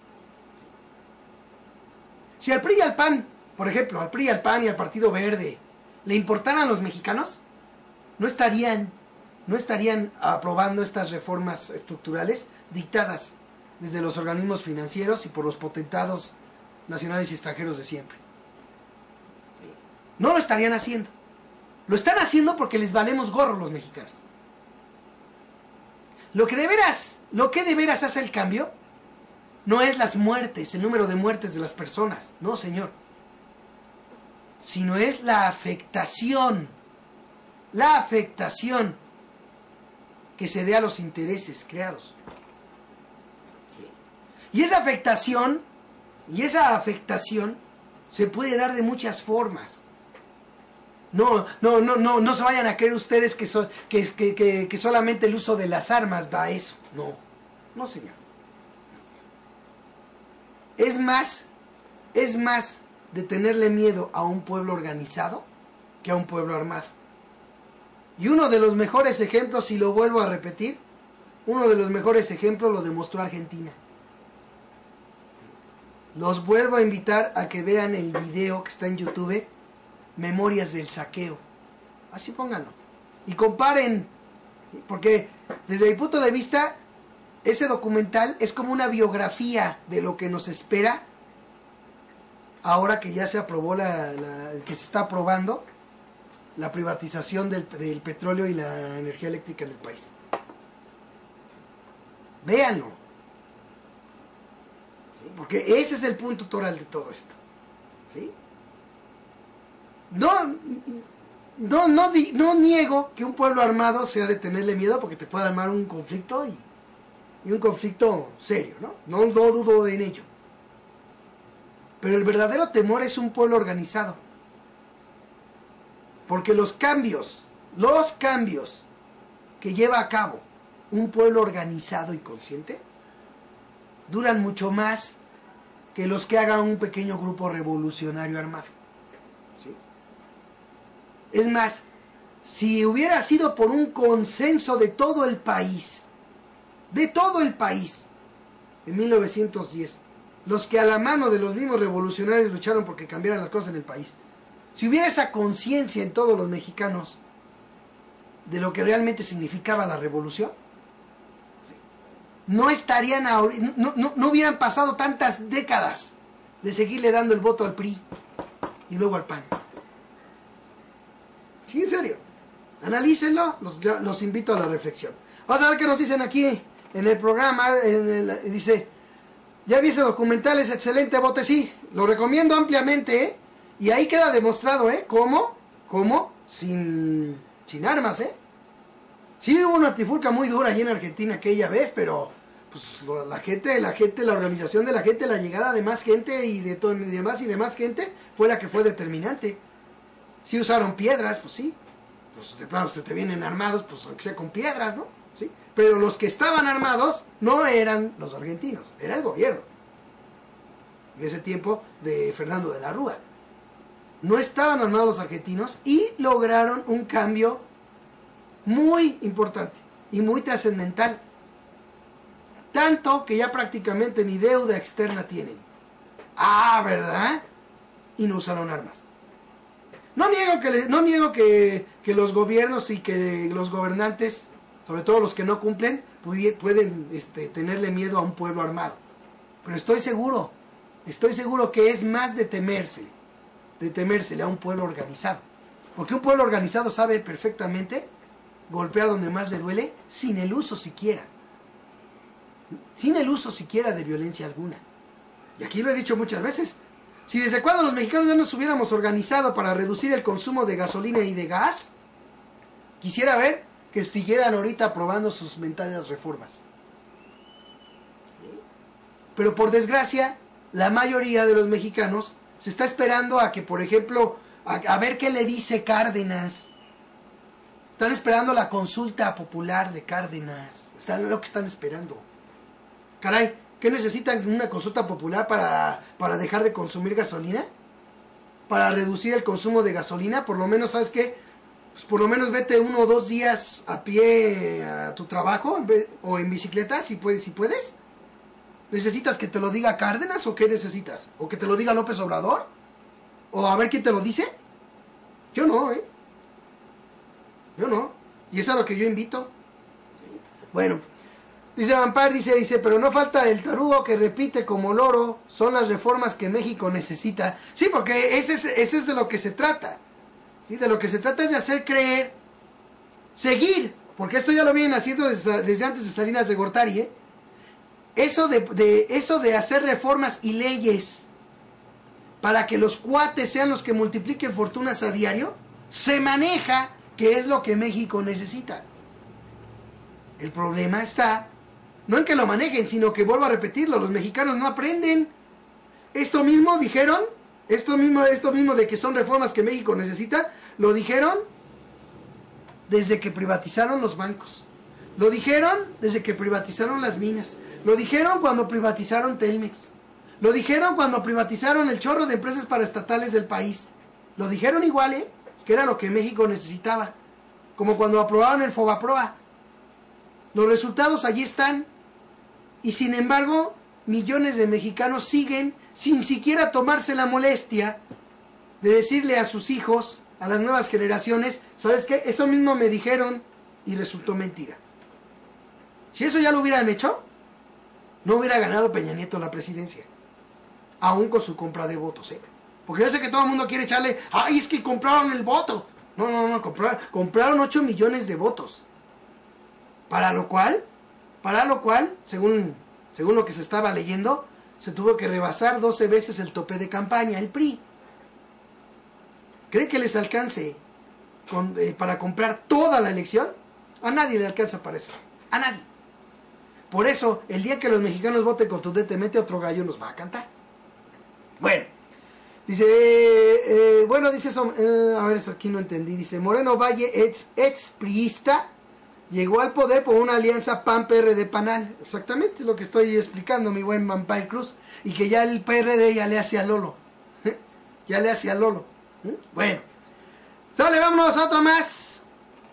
Si al PRI y al PAN, por ejemplo, al PRI, al PAN y al Partido Verde le importaran los mexicanos, no estarían aprobando estas reformas estructurales dictadas desde los organismos financieros y por los potentados nacionales y extranjeros de siempre. No lo estarían haciendo. Lo están haciendo porque les valemos gorro los mexicanos. Lo que de veras hace el cambio no es las muertes, el número de muertes de las personas. No, señor. sino es la afectación que se dé a los intereses creados. Y esa afectación se puede dar de muchas formas. No se vayan a creer ustedes que solamente el uso de las armas da eso. No señor. Es más de tenerle miedo a un pueblo organizado que a un pueblo armado. Y uno de los mejores ejemplos, y lo vuelvo a repetir, uno de los mejores ejemplos lo demostró Argentina. Los vuelvo a invitar a que vean el video que está en YouTube, Memorias del Saqueo. Así pónganlo. Y comparen, porque desde mi punto de vista, ese documental es como una biografía de lo que nos espera ahora que ya se aprobó que se está aprobando la privatización del petróleo y la energía eléctrica en el país. Véanlo. ¿Sí? Porque ese es el punto toral de todo esto. ¿Sí? No niego que un pueblo armado sea de tenerle miedo, porque te puede armar un conflicto y un conflicto serio, ¿no? No dudo en ello. Pero el verdadero temor es un pueblo organizado. Porque los cambios que lleva a cabo un pueblo organizado y consciente duran mucho más que los que haga un pequeño grupo revolucionario armado. ¿Sí? Es más, si hubiera sido por un consenso de todo el país, en 1910, los que a la mano de los mismos revolucionarios lucharon porque cambiaran las cosas en el país, si hubiera esa conciencia en todos los mexicanos de lo que realmente significaba la revolución, no hubieran pasado tantas décadas de seguirle dando el voto al PRI y luego al PAN. Sí, en serio. Analícenlo, los invito a la reflexión. Vamos a ver qué nos dicen aquí en el programa. Dice, ya vi ese documental, es excelente, vote sí. Lo recomiendo ampliamente, ¿eh? Y ahí queda demostrado, ¿Cómo? Sin armas, Sí hubo una trifulca muy dura allí en Argentina aquella vez, pero pues la organización de la gente, la llegada de más gente y de más gente fue la que fue determinante. Sí usaron piedras, pues sí. Pues de plano se te vienen armados, pues aunque sea con piedras, ¿no? Sí. Pero los que estaban armados no eran los argentinos, era el gobierno. En ese tiempo de Fernando de la Rúa. No estaban armados los argentinos y lograron un cambio muy importante y muy trascendental. Tanto que ya prácticamente ni deuda externa tienen. ¿Verdad? Y no usaron armas. No niego que los gobiernos y que los gobernantes, sobre todo los que no cumplen, pueden tenerle miedo a un pueblo armado. Pero estoy seguro que es más de temérsele a un pueblo organizado. Porque un pueblo organizado sabe perfectamente golpear donde más le duele sin el uso siquiera de violencia alguna. Y aquí lo he dicho muchas veces. Si desde cuando los mexicanos ya nos hubiéramos organizado para reducir el consumo de gasolina y de gas, quisiera ver que siguieran ahorita aprobando sus mentales reformas. Pero por desgracia, la mayoría de los mexicanos se está esperando a que, por ejemplo, a ver qué le dice Cárdenas. Están esperando la consulta popular de Cárdenas. Lo que están esperando. Caray, ¿qué necesitan una consulta popular para dejar de consumir gasolina? Para reducir el consumo de gasolina. Por lo menos, ¿sabes qué? Pues por lo menos vete 1 o 2 días a pie a tu trabajo o en bicicleta, si puedes. ¿Necesitas que te lo diga Cárdenas o qué necesitas? ¿O que te lo diga López Obrador? ¿O a ver quién te lo dice? Yo no, Yo no. Y es a lo que yo invito. Bueno, dice Vampar, dice, pero no falta el tarugo que repite como loro, son las reformas que México necesita. Sí, porque ese es de lo que se trata. Sí, de lo que se trata es de hacer creer, seguir, porque esto ya lo vienen haciendo desde antes de Salinas de Gortari, Eso de hacer reformas y leyes para que los cuates sean los que multipliquen fortunas a diario, se maneja que es lo que México necesita. El problema está, no en que lo manejen, sino que, vuelvo a repetirlo, los mexicanos no aprenden. Esto mismo dijeron, esto mismo de que son reformas que México necesita, lo dijeron desde que privatizaron los bancos. Lo dijeron desde que privatizaron las minas. Lo dijeron cuando privatizaron Telmex. Lo dijeron cuando privatizaron el chorro de empresas paraestatales del país. Lo dijeron igual, que era lo que México necesitaba. Como cuando aprobaron el Fobaproa. Los resultados allí están. Y sin embargo, millones de mexicanos siguen sin siquiera tomarse la molestia de decirle a sus hijos, a las nuevas generaciones, ¿sabes qué? Eso mismo me dijeron y resultó mentira. Si eso ya lo hubieran hecho, no hubiera ganado Peña Nieto la presidencia. Aún con su compra de votos, Porque yo sé que todo el mundo quiere echarle, ¡ay, es que compraron el voto! No, compraron 8 millones de votos. Para lo cual, según lo que se estaba leyendo, se tuvo que rebasar 12 veces el tope de campaña, el PRI. ¿Cree que les alcance para comprar toda la elección? A nadie le alcanza para eso. A nadie. Por eso, el día que los mexicanos voten contundentemente, otro gallo nos va a cantar. Bueno, dice, a ver, esto aquí no entendí. Dice, Moreno Valle, ex priista, llegó al poder por una alianza PAN-PRD-PANAL. Exactamente lo que estoy explicando, mi buen Vampire Cruz. Y que ya el PRD ya le hace a Lolo. Ya le hace a Lolo. Bueno, sale, vámonos a otra más.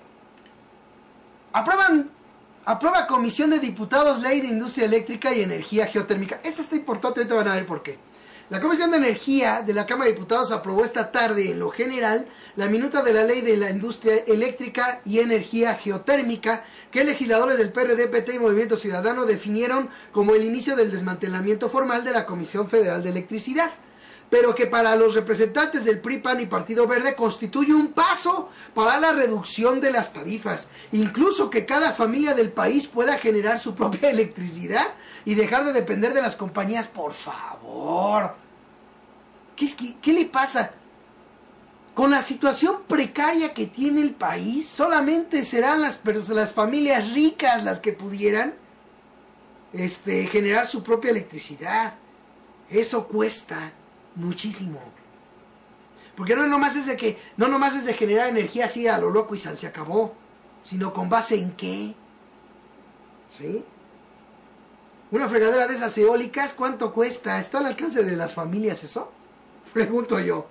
Aprueba Comisión de Diputados Ley de Industria Eléctrica y Energía Geotérmica. Esta está importante, ahorita van a ver por qué. La Comisión de Energía de la Cámara de Diputados aprobó esta tarde, en lo general, la minuta de la Ley de la Industria Eléctrica y Energía Geotérmica, que legisladores del PRD, PT y Movimiento Ciudadano definieron como el inicio del desmantelamiento formal de la Comisión Federal de Electricidad, pero que para los representantes del PRI, PAN y Partido Verde constituye un paso para la reducción de las tarifas, incluso que cada familia del país pueda generar su propia electricidad y dejar de depender de las compañías. Por favor, ¿qué le pasa? Con la situación precaria que tiene el país, solamente serán las familias ricas las que pudieran generar su propia electricidad. Eso cuesta muchísimo. Porque no nomás es de generar energía así a lo loco y se acabó, sino con base en qué. ¿Sí? Una fregadera de esas eólicas, ¿cuánto cuesta? ¿Está al alcance de las familias eso? Pregunto yo.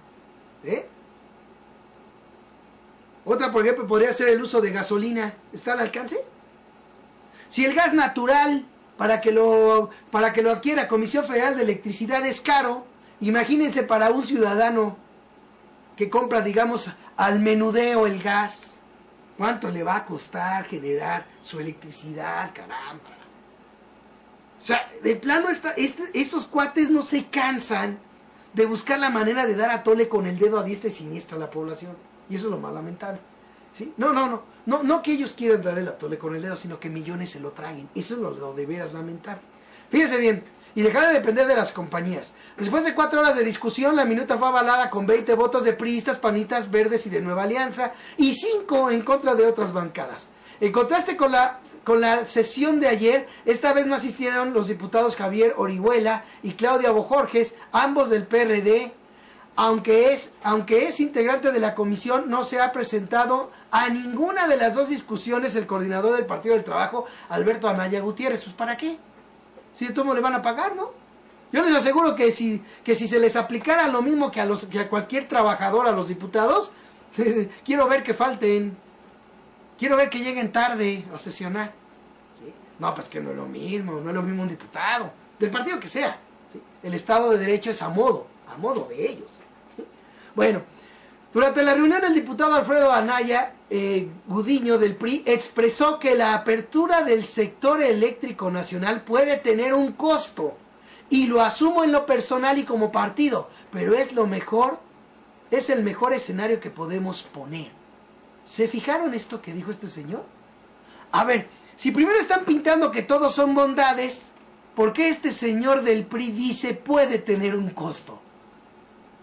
Otra, por ejemplo, podría ser el uso de gasolina. ¿Está al alcance? Si el gas natural, para que lo adquiera Comisión Federal de Electricidad, es caro, imagínense para un ciudadano que compra, digamos, al menudeo el gas, ¿cuánto le va a costar generar su electricidad? Caramba. O sea, de plano estos cuates no se cansan de buscar la manera de dar a tole con el dedo a diestra y siniestra a la población. Y eso es lo más lamentable. ¿Sí? No que ellos quieran darle la tole con el dedo, sino que millones se lo traguen. Eso es lo de veras lamentable. Fíjense bien, y dejar de depender de las compañías. Después de 4 horas de discusión, la minuta fue avalada con 20 votos de priistas, panistas, verdes y de Nueva Alianza, y 5 en contra de otras bancadas. En contraste con la sesión de ayer, esta vez no asistieron los diputados Javier Orihuela y Claudia Bojorges, ambos del PRD. Aunque es integrante de la comisión, no se ha presentado a ninguna de las dos discusiones el coordinador del Partido del Trabajo, Alberto Anaya Gutiérrez. Pues ¿para qué? Si de todo le van a pagar, ¿no? Yo les aseguro que si se les aplicara lo mismo que a cualquier trabajador, a los diputados, quiero ver que falten, quiero ver que lleguen tarde a sesionar. ¿Sí? No, pues que no es lo mismo un diputado, del partido que sea. ¿Sí? El Estado de Derecho es a modo de ellos. Bueno, durante la reunión el diputado Alfredo Anaya Gudiño del PRI expresó que la apertura del sector eléctrico nacional puede tener un costo y lo asumo en lo personal y como partido, pero es el mejor escenario que podemos poner. ¿Se fijaron esto que dijo este señor? A ver, si primero están pintando que todos son bondades, ¿por qué este señor del PRI dice puede tener un costo?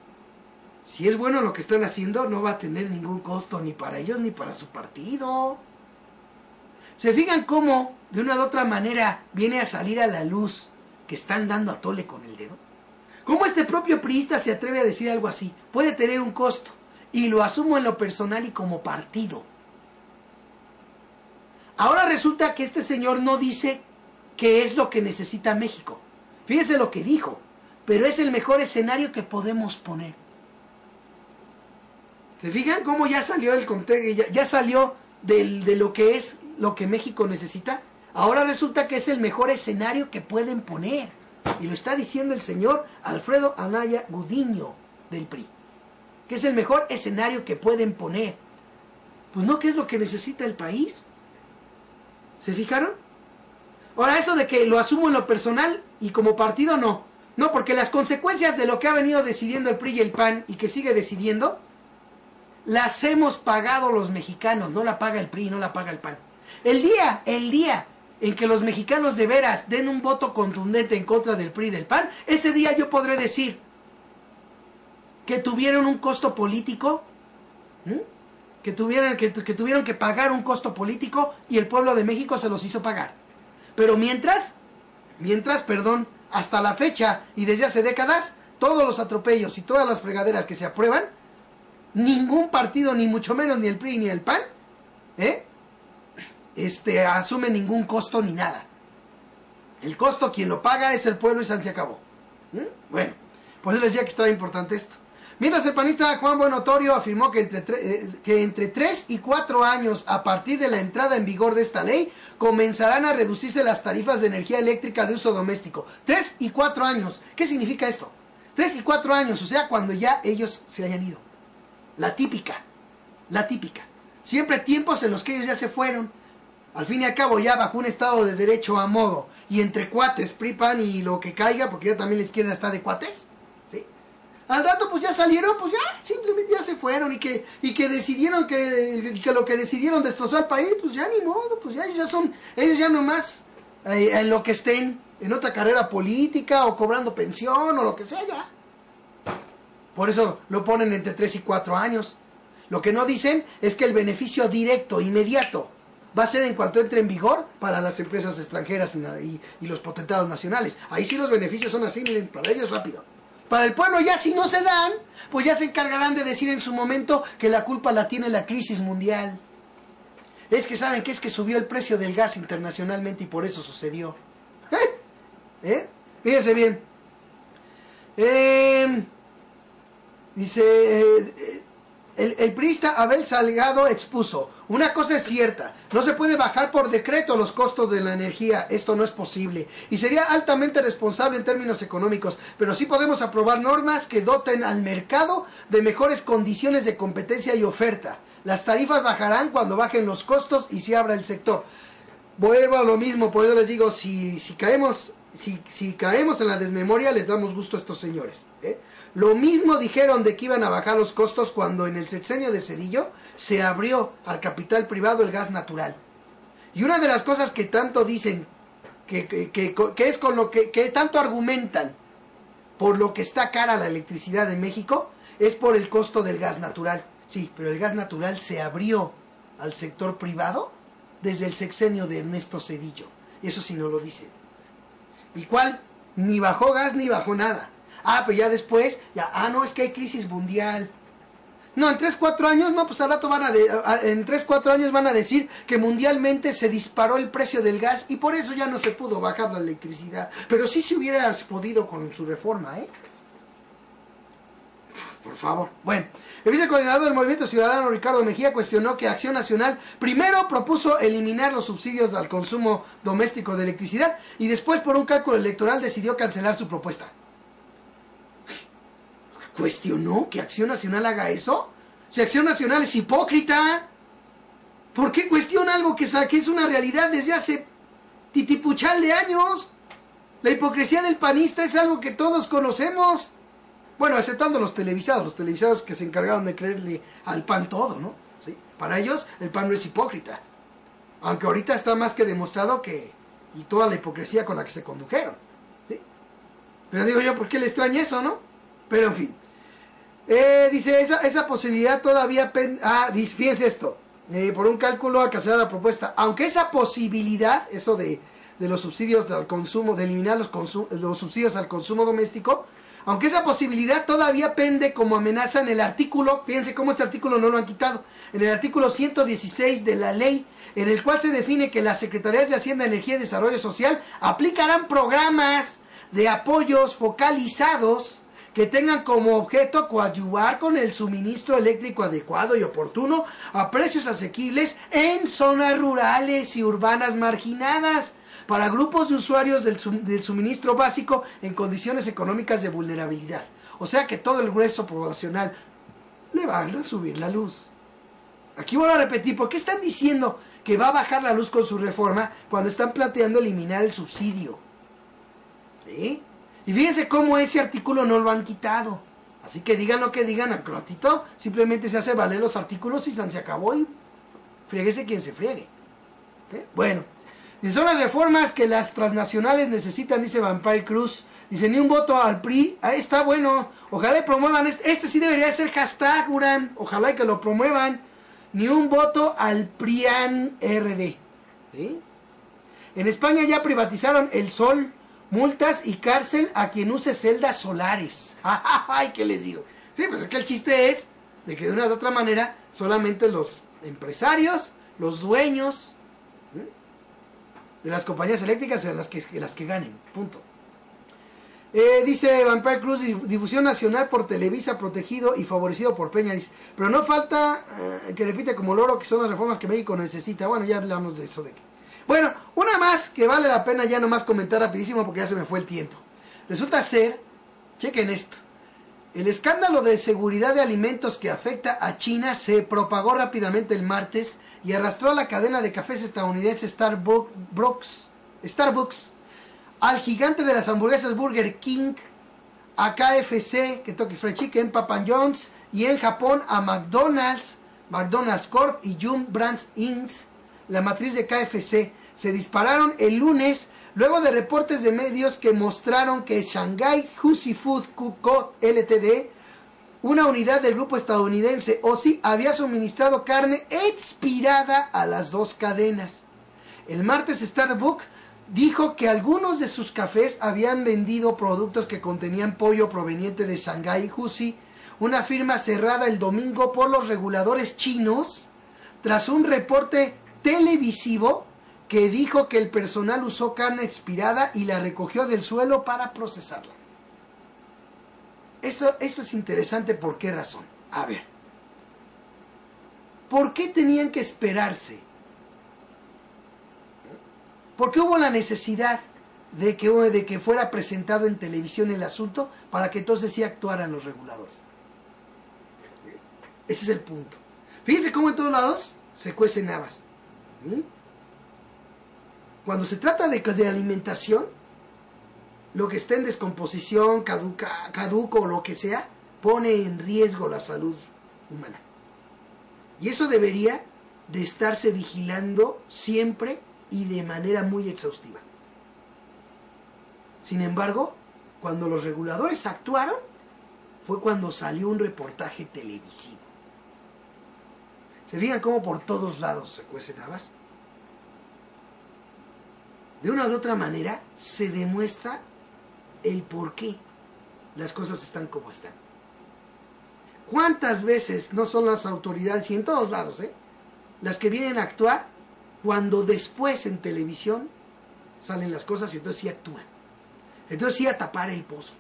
si es bueno lo que están haciendo, no va a tener ningún costo ni para ellos ni para su partido. ¿Se fijan cómo, de una u otra manera, viene a salir a la luz que están dando a tole con el dedo? ¿Cómo este propio priista se atreve a decir algo así? Puede tener un costo, y lo asumo en lo personal y como partido. Ahora resulta que este señor no dice qué es lo que necesita México. Fíjense lo que dijo, pero es el mejor escenario que podemos poner. ¿Se fijan cómo ya salió el contexto, ya salió de lo que es lo que México necesita? Ahora resulta que es el mejor escenario que pueden poner. Y lo está diciendo el señor Alfredo Anaya Gudiño del PRI. Que es el mejor escenario que pueden poner. Pues no, ¿qué es lo que necesita el país? ¿Se fijaron? Ahora, eso de que lo asumo en lo personal y como partido, no. No, porque las consecuencias de lo que ha venido decidiendo el PRI y el PAN y que sigue decidiendo, las hemos pagado los mexicanos. No la paga el PRI, no la paga el PAN. El día en que los mexicanos de veras den un voto contundente en contra del PRI y del PAN, ese día yo podré decir que tuvieron un costo político, que tuvieron que pagar un costo político y el pueblo de México se los hizo pagar. Pero mientras, hasta la fecha y desde hace décadas, todos los atropellos y todas las fregaderas que se aprueban, ningún partido, ni mucho menos ni el PRI ni el PAN, asume ningún costo ni nada. El costo quien lo paga es el pueblo y se acabó. Bueno, por eso les decía que estaba importante esto. Mientras el panista Juan Buenotorio afirmó que entre 3 y 4 años a partir de la entrada en vigor de esta ley comenzarán a reducirse las tarifas de energía eléctrica de uso doméstico. 3 y 4 años. ¿Qué significa esto? 3 y 4 años, o sea, cuando ya ellos se hayan ido. La típica. Siempre tiempos en los que ellos ya se fueron. Al fin y al cabo ya bajo un estado de derecho a modo y entre cuates, PRI, PAN y lo que caiga, porque ya también la izquierda está de cuates, ¿sí? Al rato pues ya salieron, pues ya simplemente ya se fueron y que decidieron que lo que decidieron destrozó al país, pues ya ni modo, pues ya ellos ya nomás en lo que estén, en otra carrera política o cobrando pensión o lo que sea ya. Por eso lo ponen entre 3 y 4 años. Lo que no dicen es que el beneficio directo, inmediato, va a ser en cuanto entre en vigor para las empresas extranjeras y los potentados nacionales. Ahí sí los beneficios son así, miren, para ellos rápido. Para el pueblo ya si no se dan, pues ya se encargarán de decir en su momento que la culpa la tiene la crisis mundial. Es que saben que es que subió el precio del gas internacionalmente y por eso sucedió. Fíjense bien. Dice... El priista Abel Salgado expuso: una cosa es cierta, no se puede bajar por decreto los costos de la energía, esto no es posible, y sería altamente responsable en términos económicos, pero sí podemos aprobar normas que doten al mercado de mejores condiciones de competencia y oferta. Las tarifas bajarán cuando bajen los costos y se abra el sector. Vuelvo a lo mismo, por eso les digo, si caemos en la desmemoria, les damos gusto a estos señores, Lo mismo dijeron de que iban a bajar los costos cuando en el sexenio de Zedillo se abrió al capital privado el gas natural. Y una de las cosas que tanto dicen, que es con lo que tanto argumentan por lo que está cara la electricidad en México, es por el costo del gas natural. Sí, pero el gas natural se abrió al sector privado desde el sexenio de Ernesto Zedillo. Eso sí no lo dicen. ¿Y cuál? Ni bajó gas ni bajó nada. Pero ya después, no, es que hay crisis mundial. No, en 3-4 años, no, pues al rato en 3-4 años van a decir que mundialmente se disparó el precio del gas y por eso ya no se pudo bajar la electricidad. Pero sí se hubiera podido con su reforma, Por favor. Bueno, el vicecoordinador del Movimiento Ciudadano, Ricardo Mejía, cuestionó que Acción Nacional primero propuso eliminar los subsidios al consumo doméstico de electricidad y después por un cálculo electoral decidió cancelar su propuesta. ¿Cuestionó que Acción Nacional haga eso? Si Acción Nacional es hipócrita, ¿por qué cuestiona algo que es una realidad desde hace titipuchal de años? La hipocresía del panista es algo que todos conocemos. Bueno, exceptando los televisados que se encargaron de creerle al PAN todo, ¿no? ¿Sí? Para ellos el PAN no es hipócrita. Aunque ahorita está más que demostrado y toda la hipocresía con la que se condujeron. ¿Sí? Pero digo yo, ¿por qué le extraña eso, no? Pero en fin. Dice, esa posibilidad todavía... fíjense esto. Por un cálculo al cancelar la propuesta. Aunque esa posibilidad, eso de los subsidios al consumo, de eliminar los subsidios al consumo doméstico, aunque esa posibilidad todavía pende como amenaza en el artículo, fíjense cómo este artículo no lo han quitado, en el artículo 116 de la ley, en el cual se define que las Secretarías de Hacienda, Energía y Desarrollo Social aplicarán programas de apoyos focalizados que tengan como objeto coadyuvar con el suministro eléctrico adecuado y oportuno a precios asequibles en zonas rurales y urbanas marginadas, para grupos de usuarios del suministro básico en condiciones económicas de vulnerabilidad. O sea que todo el grueso poblacional le va a subir la luz. Aquí vuelvo a repetir, ¿por qué están diciendo que va a bajar la luz con su reforma cuando están planteando eliminar el subsidio? ¿Sí? Y fíjense cómo ese artículo no lo han quitado. Así que digan lo que digan, al ratito simplemente se hace valer los artículos y se acabó y fríguese quien se friegue. ¿Okay? Bueno, y son las reformas que las transnacionales necesitan, dice Vampire Cruz. Dice, ni un voto al PRI. Ahí está, bueno. Ojalá y promuevan este sí debería ser hashtag, Uran. Ojalá y que lo promuevan. Ni un voto al PRIAN RD. ¿Sí? En España ya privatizaron el sol, multas y cárcel a quien use celdas solares. Ay, ¿qué les digo? Sí, pues es que el chiste es de que de una u otra manera solamente los empresarios, los dueños de las compañías eléctricas sean las que ganen, punto. Dice Vampire Cruz, difusión nacional por Televisa, protegido y favorecido por Peña. Dice, pero no falta que repite como loro que son las reformas que México necesita. Bueno, ya hablamos de eso. Bueno, una más que vale la pena ya nomás comentar rapidísimo porque ya se me fue el tiempo. Resulta ser, chequen esto, el escándalo de seguridad de alimentos que afecta a China se propagó rápidamente el martes y arrastró a la cadena de cafés estadounidense Starbucks, al gigante de las hamburguesas Burger King, a KFC, Kentucky Fried Chicken, Papa John's, y en Japón a McDonald's Corp y Yum Brands Inc., la matriz de KFC. Se dispararon el lunes luego de reportes de medios que mostraron que Shanghai Husi Food Co. Ltd., una unidad del grupo estadounidense OSI, había suministrado carne expirada a las dos cadenas. El martes Starbucks dijo que algunos de sus cafés habían vendido productos que contenían pollo proveniente de Shanghai Husi, una firma cerrada el domingo por los reguladores chinos, tras un reporte televisivo que dijo que el personal usó carne expirada y la recogió del suelo para procesarla. Esto es interesante, ¿por qué razón? A ver, ¿por qué tenían que esperarse? ¿Por qué hubo la necesidad de que fuera presentado en televisión el asunto para que entonces sí actuaran los reguladores? Ese es el punto. Fíjense cómo en todos lados se cuecen habas. Cuando se trata de alimentación, lo que esté en descomposición, caduco o lo que sea, pone en riesgo la salud humana. Y eso debería de estarse vigilando siempre y de manera muy exhaustiva. Sin embargo, cuando los reguladores actuaron, fue cuando salió un reportaje televisivo. ¿Se fijan cómo por todos lados se cuecen habas? De una u otra manera se demuestra el por qué las cosas están como están. ¿Cuántas veces no son las autoridades, y en todos lados, las que vienen a actuar cuando después en televisión salen las cosas y entonces sí actúan? Entonces sí a tapar el pozo.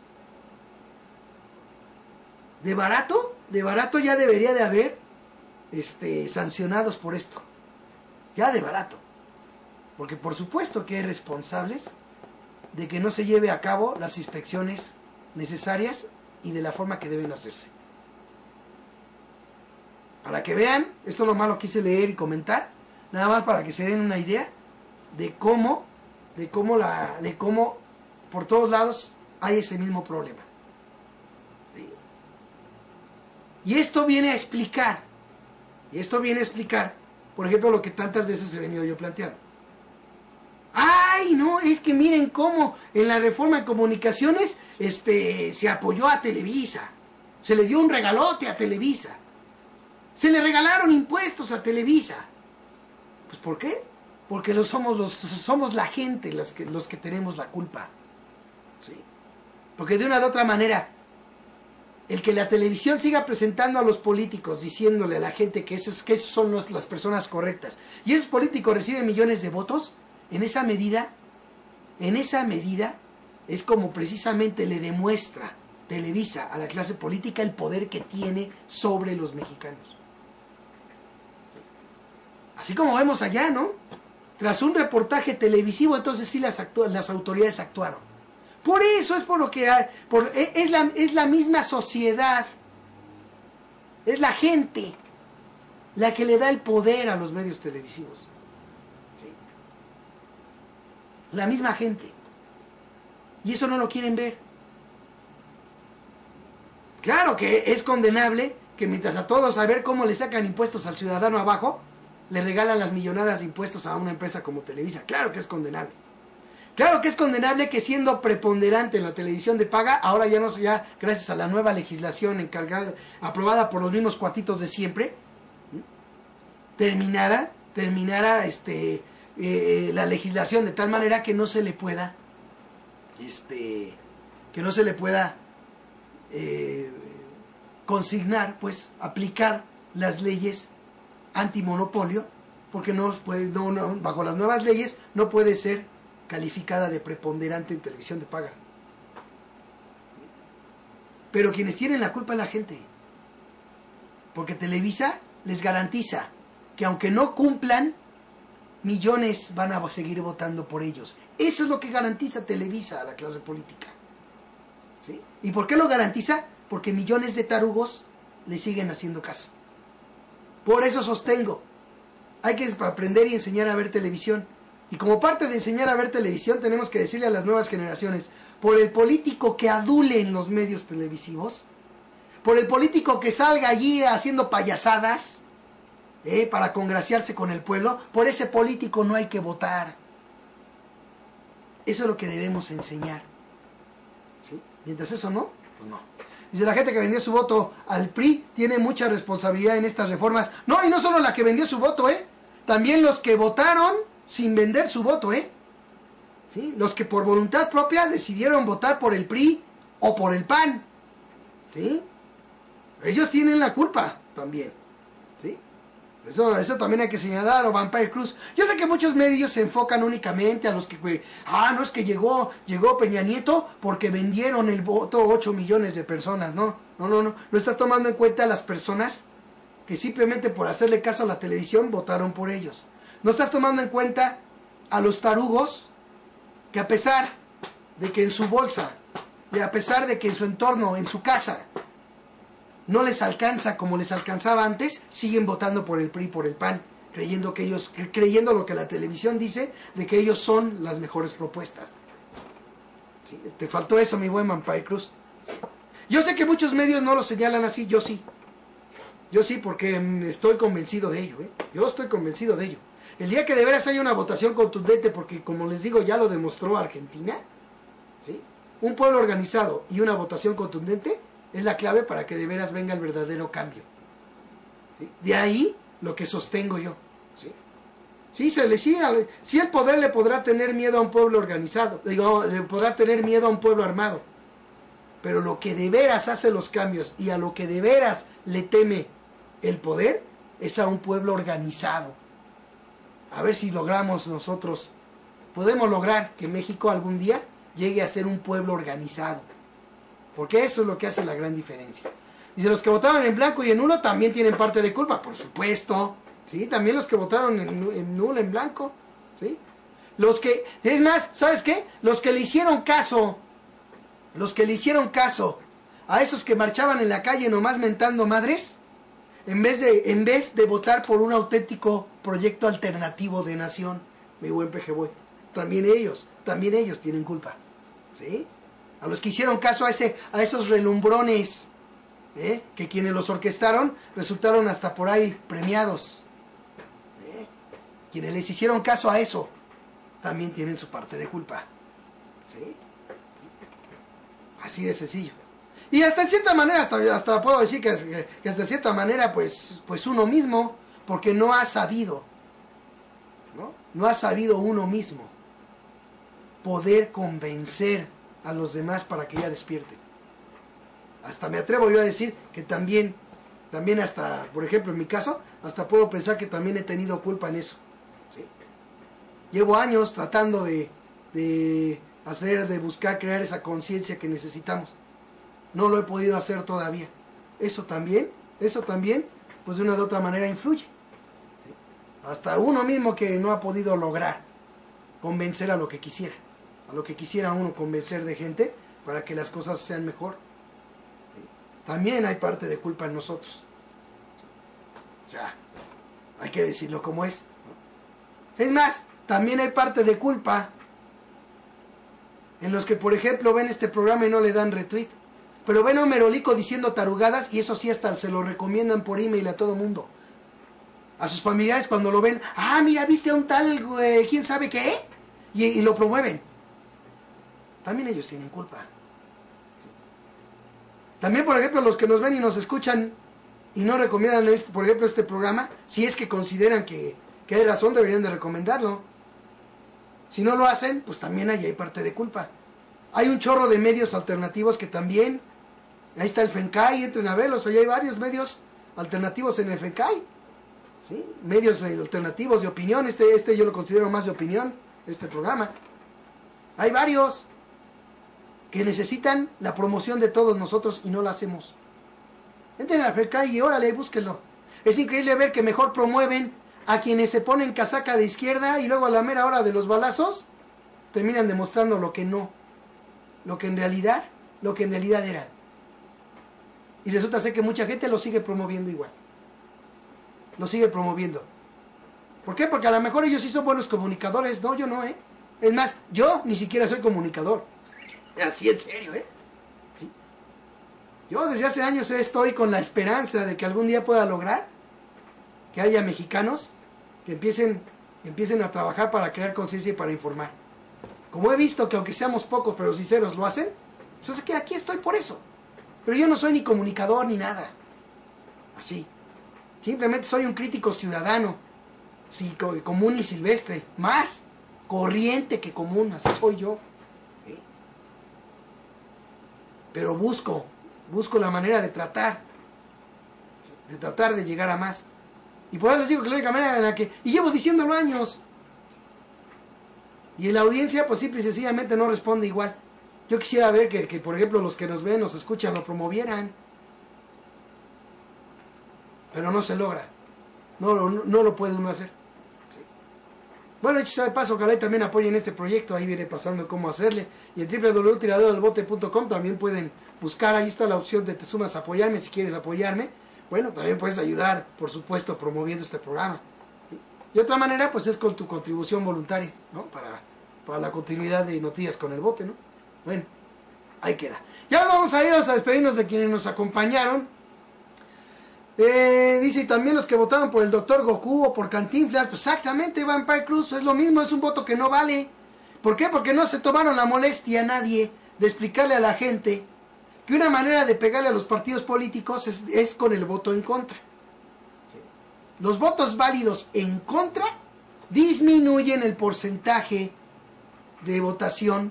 De barato ya debería de haber sancionados por esto. Ya de barato. Porque por supuesto que hay responsables de que no se lleve a cabo las inspecciones necesarias y de la forma que deben hacerse. Para que vean, esto lo malo quise leer y comentar, nada más para que se den una idea de cómo por todos lados hay ese mismo problema. ¿Sí? Y esto viene a explicar, por ejemplo, lo que tantas veces he venido yo planteando. ¡Ay, no! Es que miren cómo en la reforma de comunicaciones se apoyó a Televisa. Se le dio un regalote a Televisa. Se le regalaron impuestos a Televisa. Pues ¿por qué? Porque somos la gente los que tenemos la culpa. ¿Sí? Porque de una u otra manera, el que la televisión siga presentando a los políticos diciéndole a la gente que esos son las personas correctas, y esos políticos reciben millones de votos, en esa medida es como precisamente le demuestra Televisa a la clase política el poder que tiene sobre los mexicanos. Así como vemos allá, ¿no? Tras un reportaje televisivo, entonces sí las autoridades actuaron. Por eso es por lo que es la misma sociedad, es la gente la que le da el poder a los medios televisivos. ¿Sí? La misma gente. Y eso no lo quieren ver. Claro que es condenable que mientras a todos a ver cómo le sacan impuestos al ciudadano abajo, le regalan las millonadas de impuestos a una empresa como Televisa. Claro que es condenable. Claro que es condenable que siendo preponderante en la televisión de paga, ahora ya gracias a la nueva legislación aprobada por los mismos cuatitos de siempre, terminara la legislación de tal manera que no se le pueda consignar, pues, aplicar las leyes antimonopolio, porque bajo las nuevas leyes no puede ser calificada de preponderante en televisión de paga. Pero quienes tienen la culpa es la gente, porque Televisa les garantiza que aunque no cumplan, millones van a seguir votando por ellos. Eso es lo que garantiza Televisa a la clase política. ¿Sí? ¿Y por qué lo garantiza? Porque millones de tarugos le siguen haciendo caso. Por eso sostengo, hay que aprender y enseñar a ver televisión. Y como parte de enseñar a ver televisión, tenemos que decirle a las nuevas generaciones, por el político que adule en los medios televisivos, por el político que salga allí haciendo payasadas, para congraciarse con el pueblo, por ese político no hay que votar. Eso es lo que debemos enseñar. ¿Sí? Mientras eso no, pues no. Dice, la gente que vendió su voto al PRI tiene mucha responsabilidad en estas reformas. No, y no solo la que vendió su voto, también los que votaron sin vender su voto, ¿sí? Los que por voluntad propia decidieron votar por el PRI o por el PAN, ¿sí? Ellos tienen la culpa también, ¿sí? Eso también hay que señalar, o Vampire Cruz. Yo sé que muchos medios se enfocan únicamente a los que, no es que llegó Peña Nieto porque vendieron el voto 8 millones de personas. No está tomando en cuenta a las personas que simplemente por hacerle caso a la televisión votaron por ellos. No estás tomando en cuenta a los tarugos que a pesar de que en su bolsa, y a pesar de que en su entorno, en su casa, no les alcanza como les alcanzaba antes, siguen votando por el PRI, por el PAN, creyendo lo que la televisión dice, de que ellos son las mejores propuestas. ¿Sí? Te faltó eso, mi buen Vampire Cruz. Yo sé que muchos medios no lo señalan así, yo sí. Yo sí, porque estoy convencido de ello, Yo estoy convencido de ello. El día que de veras haya una votación contundente, porque como les digo, ya lo demostró Argentina, ¿sí? Un pueblo organizado y una votación contundente es la clave para que de veras venga el verdadero cambio. ¿Sí? De ahí lo que sostengo yo. ¿Sí? Sí, el poder le podrá tener miedo a un pueblo organizado, le podrá tener miedo a un pueblo armado, pero lo que de veras hace los cambios y a lo que de veras le teme el poder es a un pueblo organizado. A ver si podemos lograr que México algún día llegue a ser un pueblo organizado. Porque eso es lo que hace la gran diferencia. Dice, los que votaron en blanco y en nulo también tienen parte de culpa, por supuesto. ¿Sí? También los que votaron en nulo, en blanco. ¿Sí? Es más, ¿sabes qué? Los que le hicieron caso a esos que marchaban en la calle nomás mentando madres, en vez de votar por un auténtico proyecto alternativo de nación, mi buen PG Boy, también ellos tienen culpa. ¿Sí? A los que hicieron caso a esos relumbrones, que quienes los orquestaron resultaron hasta por ahí premiados. Quienes les hicieron caso a eso también tienen su parte de culpa. ¿Sí? Así de sencillo. Y hasta en cierta manera, hasta puedo decir que hasta cierta manera, pues uno mismo, porque no ha sabido, ¿no? No ha sabido uno mismo poder convencer a los demás para que ya despierten. Hasta me atrevo yo a decir que también hasta, por ejemplo, en mi caso, hasta puedo pensar que también he tenido culpa en eso. ¿Sí? Llevo años tratando de buscar crear esa conciencia que necesitamos. No lo he podido hacer todavía. Eso también, pues de una u otra manera influye. ¿Sí? Hasta uno mismo que no ha podido lograr convencer a lo que quisiera uno convencer de gente para que las cosas sean mejor. ¿Sí? También hay parte de culpa en nosotros. O sea, hay que decirlo como es. Es más, también hay parte de culpa en los que, por ejemplo, ven este programa y no le dan retweet. Pero ven a un merolico diciendo tarugadas y eso sí hasta se lo recomiendan por email a todo mundo. A sus familiares cuando lo ven, mira, viste a un tal, güey, quién sabe qué, y lo promueven. También ellos tienen culpa. También, por ejemplo, los que nos ven y nos escuchan y no recomiendan, por ejemplo, este programa, si es que consideran que hay razón, deberían de recomendarlo. Si no lo hacen, pues también hay parte de culpa. Hay un chorro de medios alternativos que también, ahí está el FENCAI, entren a verlos, ahí hay varios medios alternativos en el FENCAI, ¿sí? Medios alternativos de opinión, este yo lo considero más de opinión, este programa. Hay varios que necesitan la promoción de todos nosotros y no la hacemos. Entren al FENCAI y órale, búsquenlo. Es increíble ver que mejor promueven a quienes se ponen casaca de izquierda y luego a la mera hora de los balazos terminan demostrando lo que en realidad eran. Y resulta ser que mucha gente lo sigue promoviendo igual. Lo sigue promoviendo. ¿Por qué? Porque a lo mejor ellos sí son buenos comunicadores. No, yo no, Es más, yo ni siquiera soy comunicador. Así en serio, ¿Sí? Yo desde hace años estoy con la esperanza de que algún día pueda lograr que haya mexicanos que empiecen a trabajar para crear conciencia y para informar. Como he visto que aunque seamos pocos pero sinceros lo hacen, pues es que aquí estoy por eso. Pero yo no soy ni comunicador ni nada. Así. Simplemente soy un crítico ciudadano, sí, común y silvestre, más corriente que común, así soy yo. ¿Sí? Pero busco la manera de tratar de llegar a más. Y por eso les digo que la única manera en la que, y llevo diciéndolo años, y la audiencia pues simple y sencillamente no responde igual. Yo quisiera ver que por ejemplo los que nos ven, nos escuchan, lo promovieran. Pero no se logra. No lo puede uno hacer. ¿Sí? Bueno, hecho sea de paso, ojalá y también apoyen este proyecto. Ahí viene pasando cómo hacerle. Y en www.tiraderodelbote.com también pueden buscar. Ahí está la opción de te sumas a apoyarme si quieres apoyarme. Bueno, también puedes ayudar, por supuesto, promoviendo este programa. ¿Sí? Y otra manera, pues es con tu contribución voluntaria, ¿no? Para la continuidad de Noticias con el Bote, ¿no? Bueno, ahí queda. Ya vamos a irnos a despedirnos de quienes nos acompañaron. Dice, y también los que votaron por el Dr. Goku o por Cantinflas, pues exactamente, Vampire Cruz, es lo mismo, es un voto que no vale. ¿Por qué? Porque no se tomaron la molestia nadie de explicarle a la gente que una manera de pegarle a los partidos políticos es con el voto en contra. ¿Sí? Los votos válidos en contra disminuyen el porcentaje de votación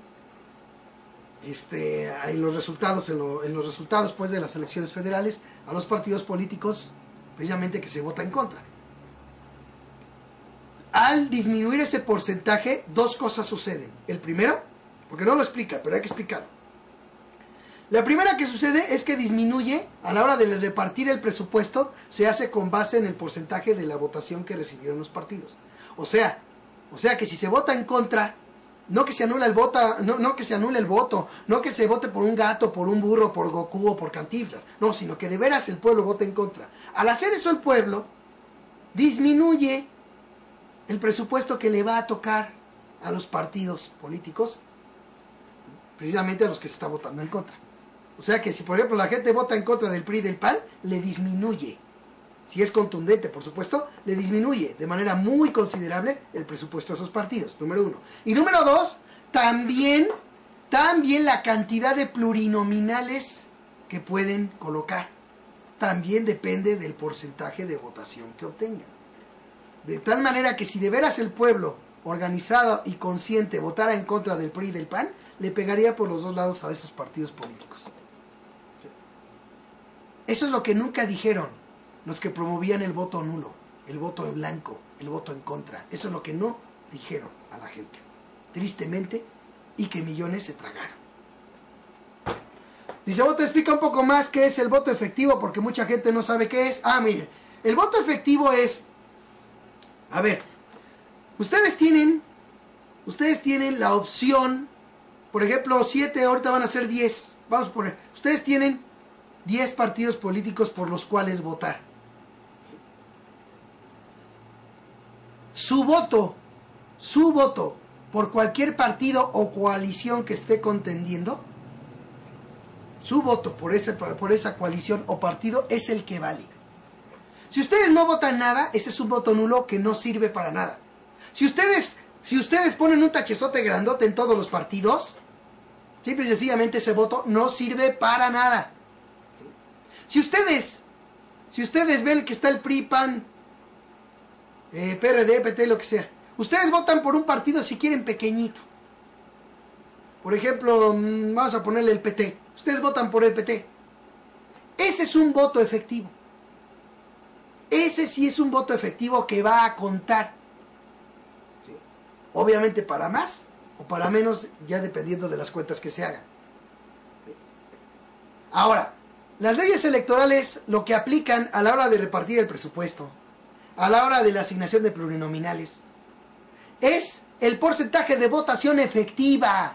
en los resultados pues de las elecciones federales a los partidos políticos precisamente que se vota en contra. Al disminuir ese porcentaje, dos cosas suceden. El primero, porque no lo explica, pero hay que explicarlo. La primera que sucede es que disminuye a la hora de repartir el presupuesto, se hace con base en el porcentaje de la votación que recibieron los partidos. O sea que si se vota en contra, no que se anule el voto, no que se anule el voto, no que se vote por un gato, por un burro, por Goku o por Cantinflas, no, sino que de veras el pueblo vote en contra. Al hacer eso el pueblo disminuye el presupuesto que le va a tocar a los partidos políticos, precisamente a los que se está votando en contra. O sea que si por ejemplo la gente vota en contra del PRI y del PAN, le disminuye, si es contundente por supuesto, le disminuye de manera muy considerable el presupuesto de esos partidos, número uno. Y número dos, también la cantidad de plurinominales que pueden colocar. También depende del porcentaje de votación que obtengan. De tal manera que si de veras el pueblo organizado y consciente votara en contra del PRI y del PAN, le pegaría por los dos lados a esos partidos políticos. Eso es lo que nunca dijeron los que promovían el voto nulo, el voto en blanco, el voto en contra. Eso es lo que no dijeron a la gente, tristemente, y que millones se tragaron. Dice, vos te explica un poco más qué es el voto efectivo, porque mucha gente no sabe qué es. Mire, el voto efectivo es, a ver, ustedes tienen la opción, por ejemplo, 7, ahorita van a ser 10, vamos a poner, ustedes tienen 10 partidos políticos por los cuales votar. Su voto por cualquier partido o coalición que esté contendiendo, su voto por esa coalición o partido es el que vale. Si ustedes no votan nada, ese es un voto nulo que no sirve para nada. Si ustedes ponen un tachezote grandote en todos los partidos, simple y sencillamente ese voto no sirve para nada. Si ustedes ven que está el PRI, PAN, PRD, PT, lo que sea, ustedes votan por un partido si quieren pequeñito. Por ejemplo, vamos a ponerle el PT. Ustedes votan por el PT. Ese es un voto efectivo. Ese sí es un voto efectivo que va a contar. ¿Sí? Obviamente para más o para menos, ya dependiendo de las cuentas que se hagan. ¿Sí? Ahora, las leyes electorales lo que aplican a la hora de repartir el presupuesto, a la hora de la asignación de plurinominales, es el porcentaje de votación efectiva.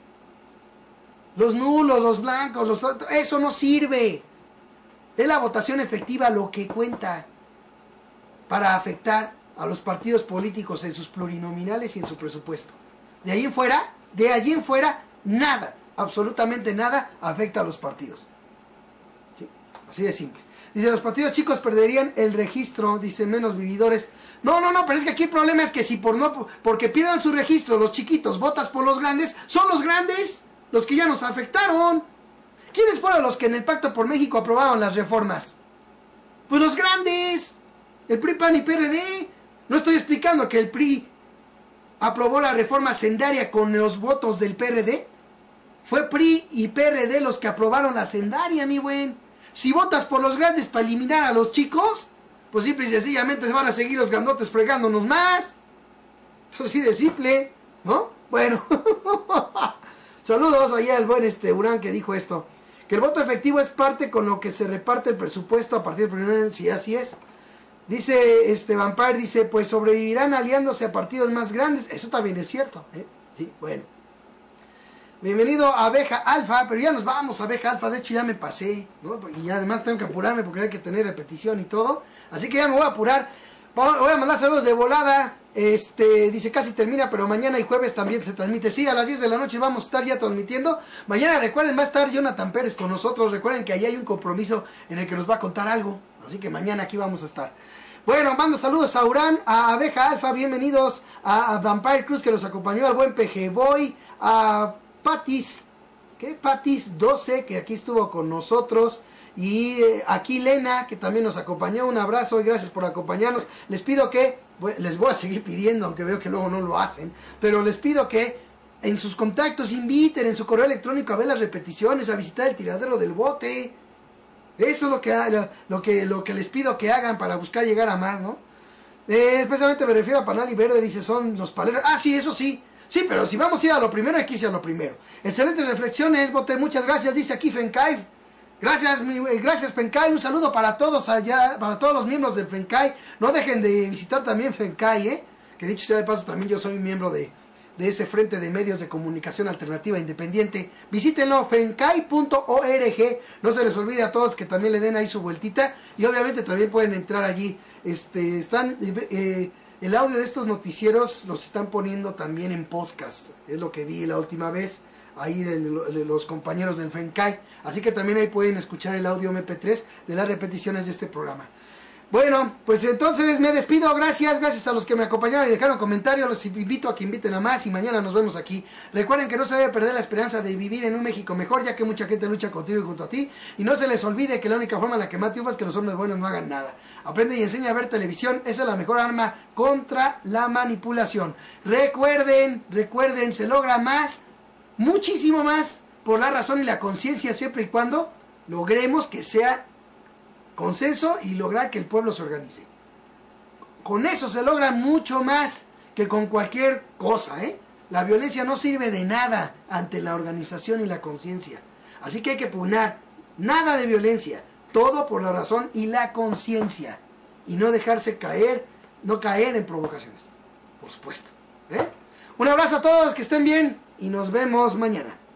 Los nulos, los blancos, eso no sirve. Es la votación efectiva lo que cuenta para afectar a los partidos políticos en sus plurinominales y en su presupuesto. De allí en fuera, nada, absolutamente nada afecta a los partidos. ¿Sí? Así de simple. Dice, los partidos chicos perderían el registro, dice, menos vividores. No, pero es que aquí el problema es que si porque pierdan su registro los chiquitos, votas por los grandes, son los grandes los que ya nos afectaron. ¿Quiénes fueron los que en el Pacto por México aprobaron las reformas? Pues los grandes, el PRI, PAN y PRD. No estoy explicando que el PRI aprobó la reforma sendaria con los votos del PRD. Fue PRI y PRD los que aprobaron la sendaria, mi buen. Si votas por los grandes para eliminar a los chicos, pues simple y sencillamente se van a seguir los grandotes fregándonos más. Así de simple, ¿no? Bueno. Saludos allá al buen Urán que dijo esto. Que el voto efectivo es parte con lo que se reparte el presupuesto a partir del primer... Sí, así es. Dice Vampire, dice, pues sobrevivirán aliándose a partidos más grandes. Eso también es cierto, ¿eh? Sí, bueno. Bienvenido a Abeja Alfa, pero ya nos vamos a Abeja Alfa, de hecho ya me pasé, ¿no? Y además tengo que apurarme porque hay que tener repetición y todo. Así que ya me voy a apurar. Voy a mandar saludos de volada. Dice, casi termina, pero mañana y jueves también se transmite. Sí, a las 10 de la noche vamos a estar ya transmitiendo. Mañana, recuerden, va a estar Jonathan Pérez con nosotros. Recuerden que allí hay un compromiso en el que nos va a contar algo. Así que mañana aquí vamos a estar. Bueno, mando saludos a Urán, a Abeja Alfa, bienvenidos. A Vampire Cruz que nos acompañó, al buen PG Boy, a Patis 12, que aquí estuvo con nosotros. Y aquí Lena, que también nos acompañó, un abrazo y gracias por acompañarnos. Les pido que, les voy a seguir pidiendo, aunque veo que luego no lo hacen, pero les pido que en sus contactos inviten en su correo electrónico a ver las repeticiones, a visitar el tiradero del bote. Eso es lo que les pido que hagan para buscar llegar a más, ¿no? Especialmente me refiero a Panal y Verde, dice, son los paleros. Sí, eso sí. Sí, pero si vamos a ir a lo primero, hay que irse a lo primero. Excelentes reflexiones, bote, muchas gracias, dice aquí Fencai. Gracias Fencai, un saludo para todos allá, para todos los miembros del Fencai. No dejen de visitar también Fencai, que dicho sea de paso, también yo soy miembro de ese frente de medios de comunicación alternativa independiente. Visítenlo, fencai.org. No se les olvide a todos que también le den ahí su vueltita. Y obviamente también pueden entrar allí. El audio de estos noticieros los están poniendo también en podcast. Es lo que vi la última vez ahí de los compañeros del Fencai. Así que también ahí pueden escuchar el audio MP3 de las repeticiones de este programa. Bueno, pues entonces me despido, gracias a los que me acompañaron y dejaron comentarios, los invito a que inviten a más y mañana nos vemos aquí. Recuerden que no se debe perder la esperanza de vivir en un México mejor, ya que mucha gente lucha contigo y junto a ti, y no se les olvide que la única forma en la que más triunfa es que los hombres buenos no hagan nada. Aprende y enseña a ver televisión, esa es la mejor arma contra la manipulación. Recuerden, se logra más, muchísimo más, por la razón y la conciencia, siempre y cuando logremos que sea consenso y lograr que el pueblo se organice. Con eso se logra mucho más que con cualquier cosa, ¿eh? La violencia no sirve de nada ante la organización y la conciencia. Así que hay que pugnar. Nada de violencia. Todo por la razón y la conciencia. Y no dejarse caer, no caer en provocaciones. Por supuesto. ¿Eh? Un abrazo a todos, que estén bien y nos vemos mañana.